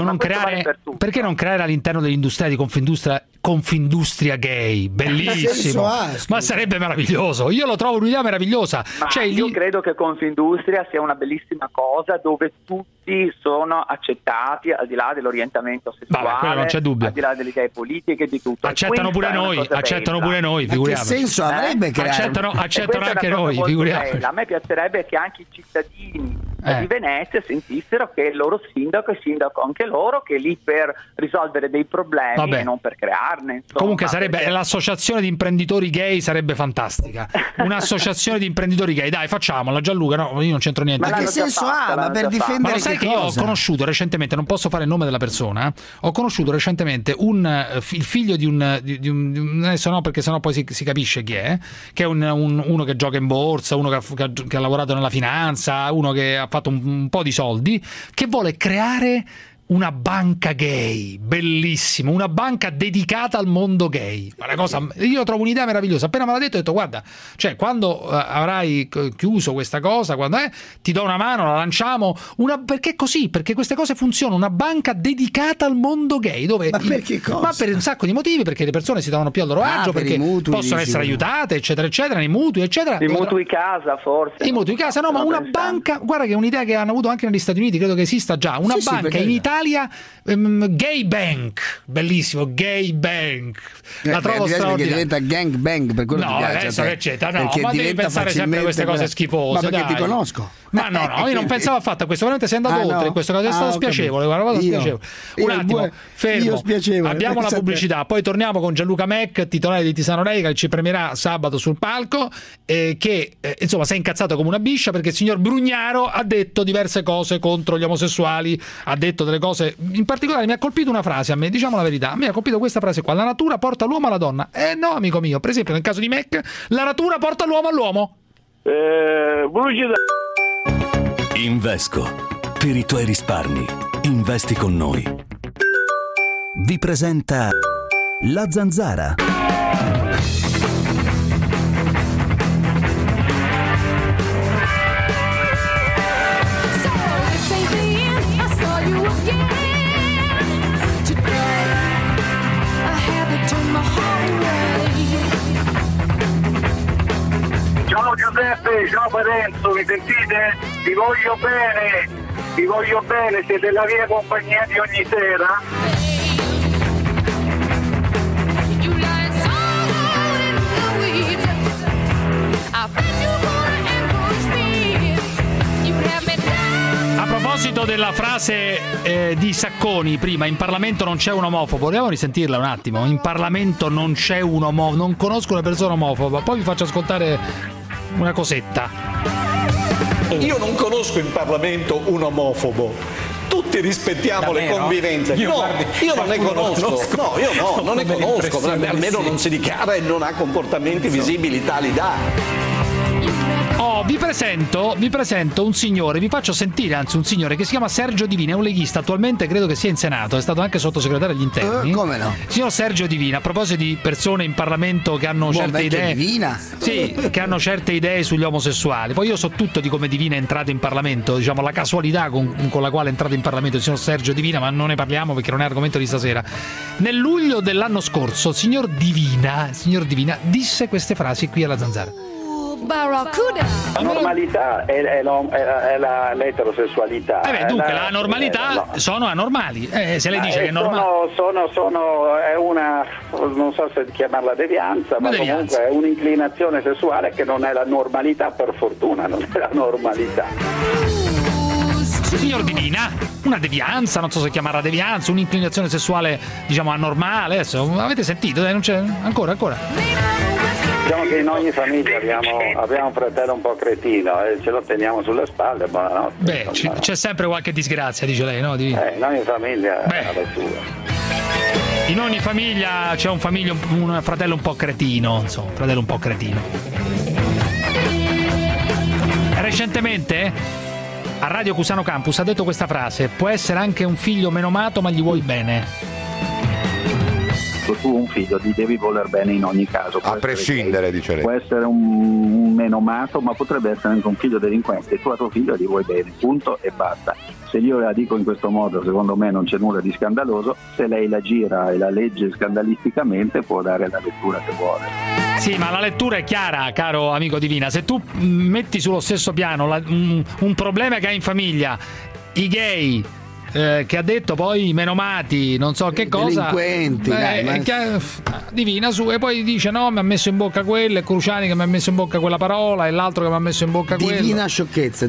Speaker 8: all'interno dell'industria di Confindustria gay? Bellissimo, ma sarebbe meraviglioso. Io lo trovo un'idea meravigliosa.
Speaker 10: Io credo che Confindustria sia una bellissima cosa dove tutti sono accettati al di là dell'orientamento sessuale,
Speaker 8: non c'è dubbio,
Speaker 10: al di là delle idee politiche, di tutto.
Speaker 8: Accettano pure noi, figuriamoci.
Speaker 3: Che senso avrebbe
Speaker 8: accettano anche noi, figuriamoci.
Speaker 10: A me piacerebbe che anche i cittadini di Venezia sentissero che il loro sindaco è sindaco anche loro, che è lì per risolvere dei problemi e non per crearne. Insomma.
Speaker 8: Comunque l'associazione di imprenditori gay sarebbe fantastica. Un'associazione di imprenditori gay, dai, facciamola, Gianluca. No, io non c'entro niente.
Speaker 3: Ma che senso ha? Ma per difendere
Speaker 8: ma lo sai che io ho conosciuto recentemente, non posso fare il nome della persona, ho conosciuto recentemente il figlio di un adesso no, perché sennò poi si capisce chi è, che è uno che gioca in borsa, uno che ha lavorato nella finanza, uno che ha fatto un po' di soldi, che vuole creare una banca gay, bellissimo, una banca dedicata al mondo gay. Una cosa, io trovo un'idea meravigliosa. Appena me l'ha detto, ho detto guarda, cioè quando avrai chiuso questa cosa, ti do una mano, la lanciamo, perché così, perché queste cose funzionano, una banca dedicata al mondo gay, dove
Speaker 3: ma perché cosa?
Speaker 8: Ma per un sacco di motivi, perché le persone si trovano più a loro agio, perché mutui, possono essere aiutate, eccetera eccetera, nei mutui eccetera.
Speaker 10: I mutui casa, forse.
Speaker 8: I mutui casa, no, ma una banca, guarda che è un'idea che hanno avuto anche negli Stati Uniti, credo che esista già, una banca in Italia, Gay Bank, bellissimo, Gay Bank. La trovo straordinaria.
Speaker 3: Diventa gang bang, per quello
Speaker 8: no,
Speaker 3: che piace
Speaker 8: adesso eccetera, no, ma devi pensare sempre a queste cose schifose.
Speaker 3: Ma perché ti conosco?
Speaker 8: Ma no, io non pensavo affatto a questo, veramente sei andato oltre in questo caso, è stato spiacevole, un attimo, fermo, abbiamo la pubblicità, poi torniamo con Gianluca Mac, titolare di Tisano Lei, che ci premierà sabato sul palco, che insomma si è incazzato come una biscia perché il signor Brugnaro ha detto diverse cose contro gli omosessuali, ha detto delle cose, in particolare mi ha colpito una frase, a me, diciamo la verità, mi ha colpito questa frase qua: la natura porta l'uomo alla donna. No, amico mio, per esempio nel caso di Mac, la natura porta l'uomo all'uomo.
Speaker 14: Invesco. Per i tuoi risparmi, investi con noi. Vi presenta La Zanzara.
Speaker 19: Giuseppe, ciao Parenzo, mi sentite? Vi voglio bene, siete la mia compagnia di ogni sera.
Speaker 8: A proposito della frase di Sacconi prima, in Parlamento non c'è un omofobo, vogliamo risentirla un attimo? In Parlamento non c'è un omofobo, non conosco una persona omofoba, poi vi faccio ascoltare una cosetta.
Speaker 11: Io non conosco in Parlamento un omofobo. Tutti rispettiamo le convivenze. Io non ne conosco. Non ne conosco. Almeno non si dichiara e non ha comportamenti visibili tali da.
Speaker 8: Vi presento un signore, vi faccio sentire anzi un signore che si chiama Sergio Divina, è un leghista, attualmente credo che sia in Senato, è stato anche sottosegretario agli interni.
Speaker 3: Come no?
Speaker 8: Signor Sergio Divina, a proposito di persone in Parlamento che hanno certe idee.
Speaker 3: Divina?
Speaker 8: Sì, che hanno certe idee sugli omosessuali. Poi io so tutto di come Divina è entrato in Parlamento, diciamo la casualità con la quale è entrato in Parlamento il signor Sergio Divina, ma non ne parliamo perché non è argomento di stasera. Nel luglio dell'anno scorso, signor Divina disse queste frasi qui alla Zanzara.
Speaker 1: Barracuda. La normalità è l'eterosessualità.
Speaker 8: Dunque la normalità sono anormali. Se lei dice che è normale.
Speaker 1: È una, non so se chiamarla devianza, ma comunque è un'inclinazione sessuale che non è la normalità, per fortuna, non è la normalità.
Speaker 8: Signor Divina, una devianza, non so se chiamarla devianza, un'inclinazione sessuale, diciamo, anormale. Adesso avete sentito? Non c'è ancora.
Speaker 1: Diciamo che in ogni famiglia abbiamo un fratello un po' cretino e ce lo teniamo sulle spalle, buonanotte.
Speaker 8: Beh, c'è sempre qualche disgrazia, dice lei, no?
Speaker 1: In ogni famiglia ha la sua.
Speaker 8: In ogni famiglia c'è un fratello un po' cretino, insomma, un fratello un po' cretino. Recentemente a Radio Cusano Campus ha detto questa frase: può essere anche un figlio menomato ma gli vuoi bene.
Speaker 1: Tu un figlio ti devi voler bene in ogni caso,
Speaker 13: a prescindere, dice lei.
Speaker 1: Può essere un menomato, ma potrebbe essere anche un figlio delinquente. Tu a tuo figlio gli vuoi bene, punto e basta. Se io la dico in questo modo, secondo me non c'è nulla di scandaloso. Se lei la gira e la legge scandalisticamente, può dare la lettura che vuole.
Speaker 8: Sì, ma la lettura è chiara, caro amico Divina. Se tu metti sullo stesso piano un problema che hai in famiglia, i gay, che ha detto poi menomati, non so che cosa,
Speaker 3: delinquenti,
Speaker 8: Divina su, e poi dice no, mi ha messo in bocca quello, e Cruciani che mi ha messo in bocca quella parola, e l'altro che mi ha messo in bocca quello.
Speaker 3: Divina sciocchezza.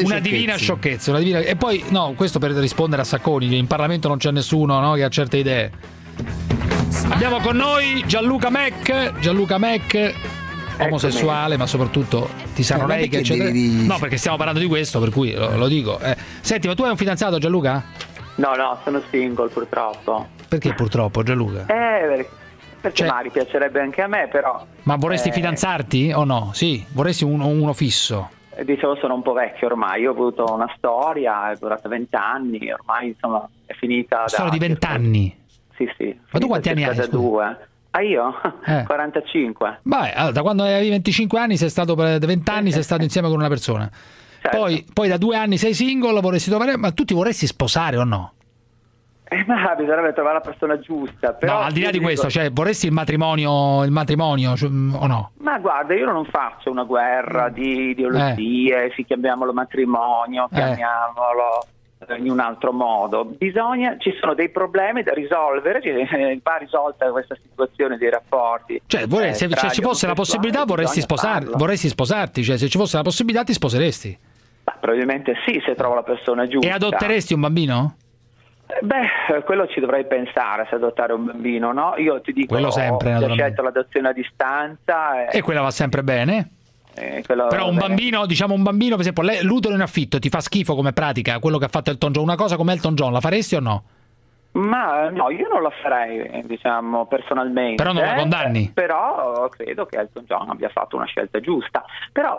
Speaker 8: E poi no, questo per rispondere a Sacconi, che in Parlamento non c'è nessuno, no, che ha certe idee. Abbiamo con noi Gianluca Mac, omosessuale, ma soprattutto ti sarò lei che c'è. No, perché stiamo parlando di questo, per cui lo dico. Senti, ma tu hai un fidanzato, Gianluca?
Speaker 10: No, sono single purtroppo.
Speaker 8: Perché purtroppo, Gianluca?
Speaker 10: Perché magari piacerebbe anche a me, però.
Speaker 8: Ma vorresti fidanzarti o no? Sì, vorresti uno fisso?
Speaker 10: Dicevo, sono un po' vecchio ormai. Io ho avuto una storia, è durata 20 anni, ormai insomma è finita.
Speaker 8: Storia di 20 anni?
Speaker 10: Sì.
Speaker 8: Ma tu quanti anni hai?
Speaker 10: 2. Io? 45.
Speaker 8: Beh, allora, da quando avevi 25 anni sei stato per 20 anni sei stato insieme con una persona.
Speaker 10: Certo.
Speaker 8: Poi da 2 anni sei single, vorresti trovare, ma tu ti vorresti sposare o no?
Speaker 10: Ma bisognerebbe trovare la persona giusta. Però
Speaker 8: no, al di là di questo, cioè vorresti il matrimonio o no?
Speaker 10: Ma guarda, io non faccio una guerra di ideologie, chiamiamolo matrimonio, chiamiamolo in un altro modo. Ci sono dei problemi da risolvere, va risolta questa situazione dei rapporti.
Speaker 8: Cioè, se ci fosse la possibilità vorresti sposarti, cioè se ci fosse la possibilità ti sposeresti?
Speaker 10: Probabilmente sì, se trovo la persona giusta.
Speaker 8: E adotteresti un bambino?
Speaker 10: Quello ci dovrei pensare, se adottare un bambino, no? Io ti dico,
Speaker 8: quello sempre,
Speaker 10: ho scelto l'adozione a distanza
Speaker 8: e quella va sempre bene. Però un bambino per esempio, l'utero in affitto ti fa schifo come pratica, quello che ha fatto Elton John, una cosa come Elton John la faresti o no?
Speaker 10: Ma no, io non la farei, diciamo, personalmente.
Speaker 8: Però non la condanni?
Speaker 10: Però credo che Elton John abbia fatto una scelta giusta. Però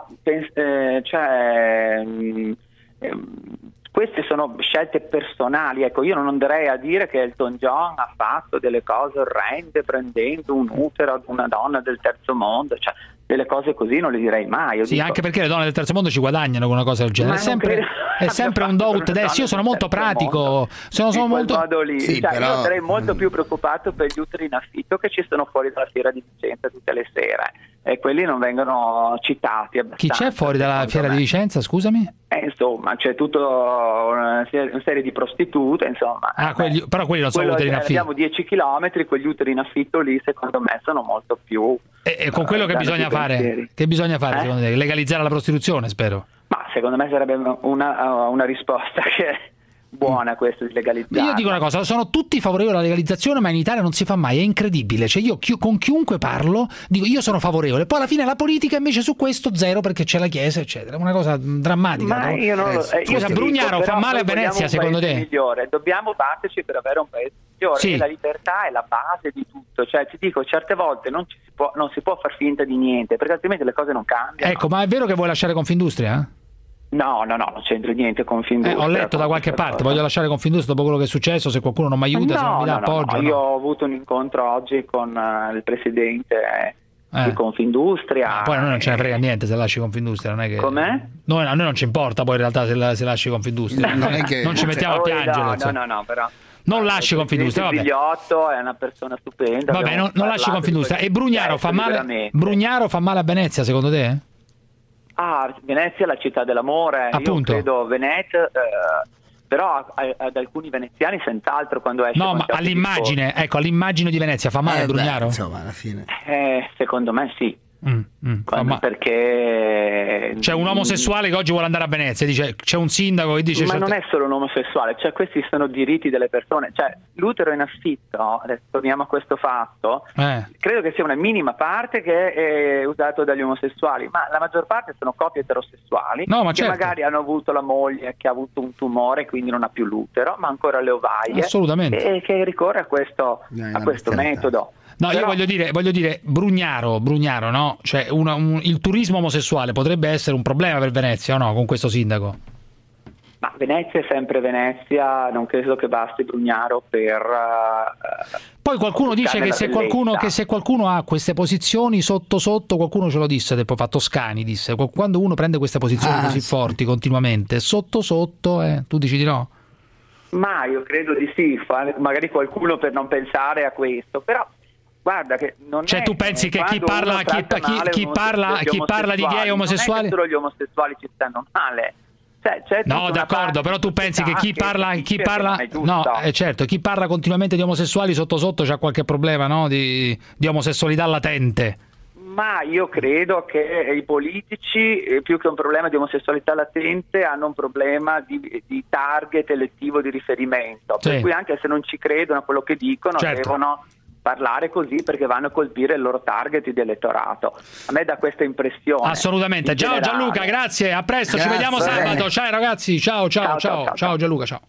Speaker 10: queste sono scelte personali, ecco, io non andrei a dire che Elton John ha fatto delle cose orrende prendendo un utero ad una donna del terzo mondo, cioè delle cose così non le direi mai.
Speaker 8: Sì, anche perché le donne del terzo mondo ci guadagnano con una cosa del genere. È sempre un do ut des. Io sono molto pratico, sono molto
Speaker 10: modo lì. Sì, però... Io sarei molto più preoccupato per gli uteri in affitto che ci sono fuori dalla fiera di Vicenza tutte le sere, e quelli non vengono citati abbastanza.
Speaker 8: Chi c'è fuori dalla fiera di Vicenza, scusami?
Speaker 10: Insomma, c'è tutta una serie di prostitute, insomma.
Speaker 8: Però quelli non sono uteri in affitto.
Speaker 10: Abbiamo 10 chilometri, quegli uteri in affitto lì secondo me sono molto più...
Speaker 8: E con quello che bisogna fare? Che bisogna fare secondo te? Legalizzare la prostituzione, spero.
Speaker 10: Ma secondo me sarebbe una risposta che è buona, questa di legalizzare.
Speaker 8: Io dico una cosa, sono tutti favorevoli alla legalizzazione, ma in Italia non si fa mai, è incredibile. Cioè io con chiunque parlo dico io sono favorevole, poi alla fine la politica invece su questo zero, perché c'è la Chiesa eccetera, è una cosa drammatica.
Speaker 10: Ma io non lo
Speaker 8: Scusa, Brugnaro fa male a Venezia secondo te?
Speaker 10: Migliore. Dobbiamo batterci per avere un paese migliore,
Speaker 8: sì.
Speaker 10: E la libertà è la base di tutto, cioè ti dico, certe volte non si può far finta di niente, perché altrimenti le cose non cambiano.
Speaker 8: Ecco, ma è vero che vuoi lasciare Confindustria?
Speaker 10: No, non c'entro niente con Confindustria.
Speaker 8: Ho letto da qualche parte, voglio lasciare Confindustria dopo quello che è successo, se qualcuno non mi aiuta, se non mi dà appoggio.
Speaker 10: Io ho avuto un incontro oggi con il presidente di Confindustria.
Speaker 8: Poi a noi non ce ne frega niente se lasci Confindustria, non è che...
Speaker 10: Com'è?
Speaker 8: A noi non ci importa poi in realtà se lasci Confindustria, non è che non ci mettiamo a piangere.
Speaker 10: No, però...
Speaker 8: Non lasci Confindustria, vabbè.
Speaker 10: Bigliotto è una persona stupenda.
Speaker 8: Vabbè, non lasci Confindustria. E Brugnaro fa male? Brugnaro fa male a Venezia, secondo te?
Speaker 10: Venezia è la città dell'amore.
Speaker 8: Appunto.
Speaker 10: Io credo Venezia, però ad alcuni veneziani sent'altro quando esce.
Speaker 8: No, ma all'immagine, all'immagine di Venezia fa male Brugnaro?
Speaker 3: Insomma, alla fine.
Speaker 10: Secondo me sì.
Speaker 8: Perché c'è un omosessuale che oggi vuole andare a Venezia, dice, c'è un sindaco che dice...
Speaker 10: Ma non è solo un omosessuale, cioè questi sono diritti delle persone, cioè l'utero in affitto, adesso torniamo a questo fatto, credo che sia una minima parte che è usato dagli omosessuali, ma la maggior parte sono coppie eterosessuali che magari hanno avuto la moglie che ha avuto un tumore, quindi non ha più l'utero, ma ancora le ovaie.
Speaker 8: Assolutamente.
Speaker 10: E che ricorre a questo metodo.
Speaker 8: No, però... io voglio dire Brugnaro, no? Cioè il turismo omosessuale potrebbe essere un problema per Venezia o no, con questo sindaco?
Speaker 10: Ma Venezia è sempre Venezia, non credo che basti Brugnaro per...
Speaker 8: Poi qualcuno dice che se qualcuno ha queste posizioni sotto, qualcuno ce lo disse, poi fa Toscani, disse, quando uno prende queste posizioni così forti continuamente, sotto, tu dici di no?
Speaker 10: Ma io credo di sì, magari qualcuno per non pensare a questo, però... Guarda che non
Speaker 8: cioè tu pensi che chi parla di gay omosessuali,
Speaker 10: non è che solo gli omosessuali ci stanno male.
Speaker 8: No, d'accordo, però tu pensi che chi parla certo, chi parla continuamente di omosessuali sotto c'ha qualche problema, no? di omosessualità latente.
Speaker 10: Ma io credo che i politici, più che un problema di omosessualità latente, hanno un problema di target elettivo di riferimento, per cui anche se non ci credono a quello che dicono, devono parlare così perché vanno a colpire il loro target di elettorato. A me dà questa impressione.
Speaker 8: Assolutamente. Ciao Gianluca, grazie, a presto, ci vediamo sabato. Ciao ragazzi, ciao Gianluca, ciao.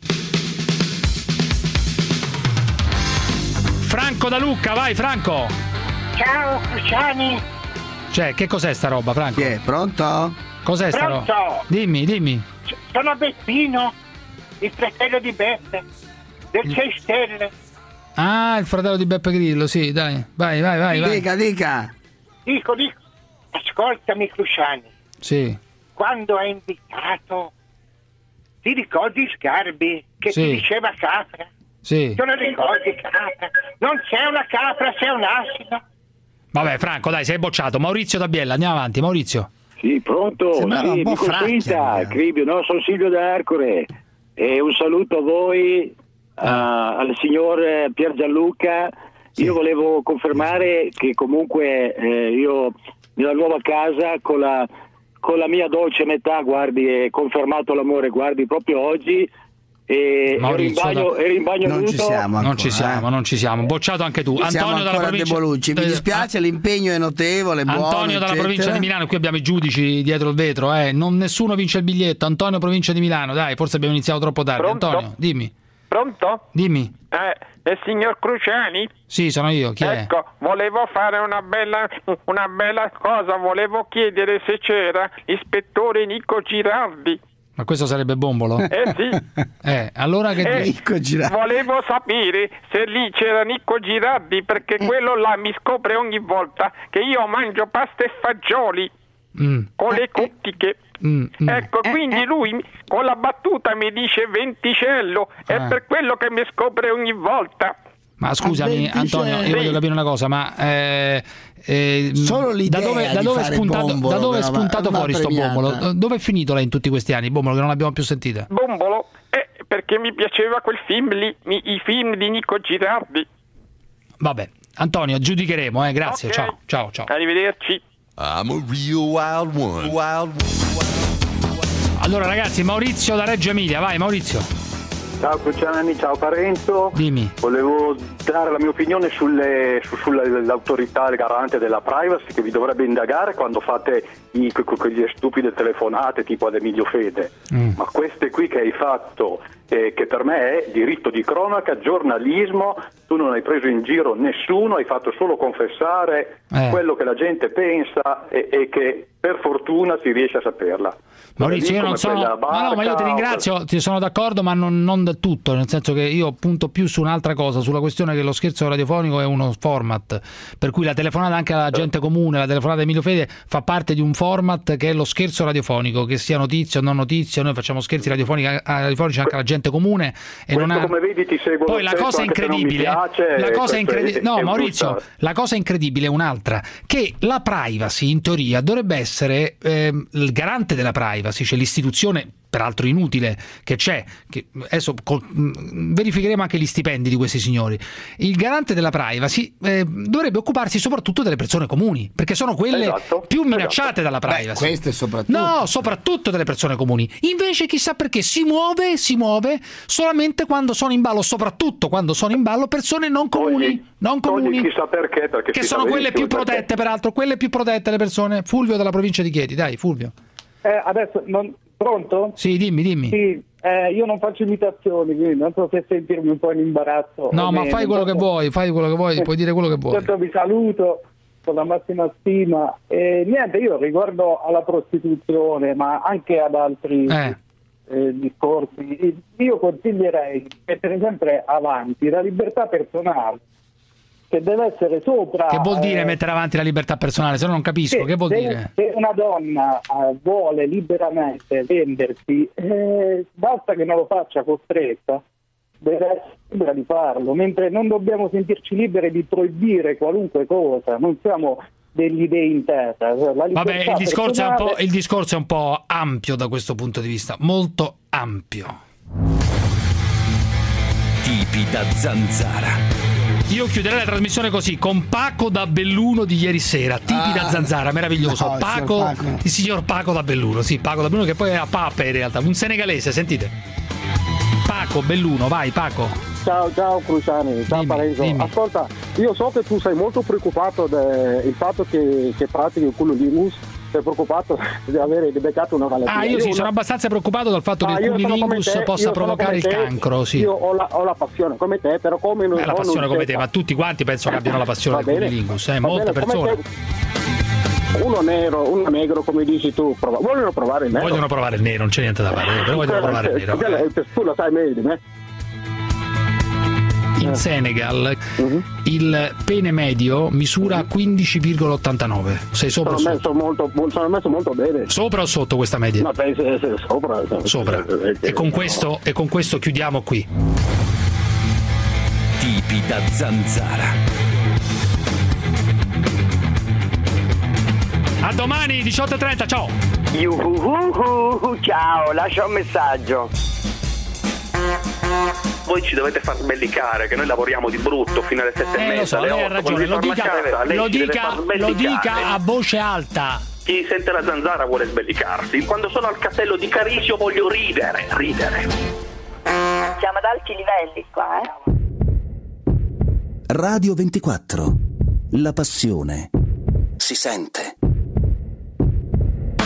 Speaker 8: Franco da Lucca, vai Franco.
Speaker 13: Ciao Cruciani.
Speaker 8: Cioè, che cos'è sta roba, Franco?
Speaker 3: Chi è? Pronto?
Speaker 8: Cos'è sta roba? Dimmi.
Speaker 13: Sono Beppino, il fratello di Beppe, del 6 Stelle.
Speaker 8: Ah, il fratello di Beppe Grillo, sì, dai, vai.
Speaker 3: Dica.
Speaker 13: Dico, ascoltami Cruciani.
Speaker 8: Sì.
Speaker 13: Quando hai invitato, ti ricordi Sgarbi che ti diceva capra?
Speaker 8: Sì.
Speaker 13: Tu non ricordi capra? Non c'è una capra, c'è un asino.
Speaker 8: Vabbè Franco, dai, sei bocciato. Maurizio da Biella, andiamo avanti, Maurizio.
Speaker 15: Sì, pronto? Sì, mi senta, Cribio, no, sono Silvio d'Arcore. E un saluto a voi. Al signor Pier Gianluca, io volevo confermare che comunque io nella nuova casa con la mia dolce metà, guardi, è confermato l'amore, guardi, proprio oggi ero in bagno
Speaker 3: non
Speaker 15: nudo.
Speaker 8: Non ci siamo, bocciato anche tu. Antonio dalla provincia
Speaker 3: mi dispiace, l'impegno è notevole,
Speaker 8: Antonio dalla provincia di Milano, qui abbiamo i giudici dietro il vetro, nessuno vince il biglietto. Antonio, provincia di Milano, dai, forse abbiamo iniziato troppo tardi.
Speaker 23: Pronto?
Speaker 8: Antonio, dimmi.
Speaker 23: Pronto?
Speaker 8: Dimmi.
Speaker 23: È il signor Cruciani?
Speaker 8: Sì, sono io, chi è?
Speaker 23: Ecco, volevo fare una bella cosa, volevo chiedere se c'era l'ispettore Nico Girardi.
Speaker 8: Ma questo sarebbe Bombolo?
Speaker 23: Sì.
Speaker 8: Allora che dici?
Speaker 23: Volevo sapere se lì c'era Nicco Girardi, perché quello là mi scopre ogni volta che io mangio pasta e fagioli con le cottiche. Ecco, quindi lui con la battuta mi dice venticello, è per quello che mi scopre ogni volta.
Speaker 8: Ma scusami Antonio, io voglio capire una cosa, ma
Speaker 3: solo l'idea
Speaker 8: da dove è spuntato fuori sto Bombolo? Dove è finito lei in tutti questi anni, Bombolo, che non l'abbiamo più sentita?
Speaker 23: Bombolo? Perché mi piaceva quel film lì, i film di Nicco Girardi.
Speaker 8: Vabbè, Antonio, giudicheremo, grazie, okay. Ciao.
Speaker 23: Arrivederci.
Speaker 14: I'm a real wild one.
Speaker 8: Allora ragazzi, Maurizio da Reggio Emilia, vai Maurizio.
Speaker 7: Ciao Cruciani, ciao Parenzo.
Speaker 8: Dimmi.
Speaker 7: Volevo dare la mia opinione sull'autorità garante della privacy che vi dovrebbe indagare quando fate quelle stupide telefonate tipo ad Emilio Fede. Ma queste qui che hai fatto, che per me è diritto di cronaca, giornalismo, tu non hai preso in giro nessuno, hai fatto solo confessare quello che la gente pensa e che per fortuna si riesce a saperla.
Speaker 8: Maurizio, io non sono. Ma io ti ringrazio, ti sono d'accordo, ma non del tutto, nel senso che io punto più su un'altra cosa, sulla questione che lo scherzo radiofonico è uno format, per cui la telefonata anche alla gente comune, la telefonata di Emilio Fede fa parte di un format che è lo scherzo radiofonico, che sia notizia o non notizia, noi facciamo scherzi radiofonici anche alla gente comune e non ha...
Speaker 7: come vedi, ti seguo.
Speaker 8: Poi la cosa incredibile, Maurizio, la cosa incredibile è un'altra, che la privacy in teoria dovrebbe essere il garante della privacy, c'è l'istituzione peraltro inutile che c'è, che adesso verificheremo anche gli stipendi di questi signori. Il garante della privacy dovrebbe occuparsi soprattutto delle persone comuni, perché sono quelle più minacciate dalla privacy.
Speaker 3: Queste soprattutto.
Speaker 8: Soprattutto delle persone comuni. Invece chissà perché si muove solamente quando sono in ballo, soprattutto quando sono in ballo persone non comuni,
Speaker 7: chissà perché
Speaker 8: che sono quelle più protette, peraltro, quelle più protette le persone. Fulvio dalla provincia di Chieti, dai Fulvio.
Speaker 16: Adesso pronto?
Speaker 8: Sì, dimmi.
Speaker 16: Sì, io non faccio imitazioni, quindi non so se sentirmi un po' in imbarazzo.
Speaker 8: No, ma fai quello che vuoi, puoi dire quello che vuoi.
Speaker 16: Certo, vi saluto con la massima stima. Niente, io riguardo alla prostituzione, ma anche ad altri discorsi, io consiglierei di mettere sempre avanti la libertà personale, che deve essere sopra.
Speaker 8: Che vuol dire mettere avanti la libertà personale? Se no non capisco, che vuol dire?
Speaker 16: Se una donna vuole liberamente vendersi, basta che non lo faccia costretta, deve essere libera di farlo, mentre non dobbiamo sentirci liberi di proibire qualunque cosa, non siamo degli dei in terra.
Speaker 8: Vabbè, il discorso è un po' ampio da questo punto di vista, molto ampio.
Speaker 14: Tipi da zanzara.
Speaker 8: Io chiuderei la trasmissione così, con Paco da Belluno di ieri sera, tipi da zanzara, meraviglioso. Il signor Paco da Belluno, sì, Paco da Belluno, che poi è a Pape in realtà, un senegalese, sentite. Paco Belluno, vai Paco.
Speaker 16: Ciao Cruciani, ciao Parenzo. Ascolta, io so che tu sei molto preoccupato del fatto che pratichi il cunnilingus, sei preoccupato di avere beccato una malattia.
Speaker 8: Io sì, sono abbastanza preoccupato dal fatto che il cunnilingus possa provocare il cancro, sì.
Speaker 16: Io ho la passione come te, però come non
Speaker 8: la passione come te, ma tutti quanti penso che abbiano la passione del cunnilingus, molte persone.
Speaker 16: Uno nero, uno negro, come dici tu, vogliono provare il nero.
Speaker 8: Vogliono provare il nero, non c'è niente da fare, però vogliono provare il nero.
Speaker 16: Tu lo sai meglio di me.
Speaker 8: In Senegal il pene medio misura 15,89. Sei sopra o sotto?
Speaker 16: Sono messo molto bene.
Speaker 8: Sopra o sotto questa media?
Speaker 16: No, penso essere sopra.
Speaker 8: Sopra. E con questo chiudiamo qui.
Speaker 14: Tipi da zanzara.
Speaker 8: A domani 18:30, ciao.
Speaker 6: Ciao, lascia un messaggio.
Speaker 17: Voi ci dovete far sbellicare, che noi lavoriamo di brutto fino alle 7:30.
Speaker 8: Lo so, lei ha ragione, lo dica a voce alta.
Speaker 17: Chi sente la zanzara vuole sbellicarsi. Quando sono al castello di Carisio voglio ridere.
Speaker 5: Siamo ad alti livelli qua,
Speaker 14: Radio 24. La passione si sente.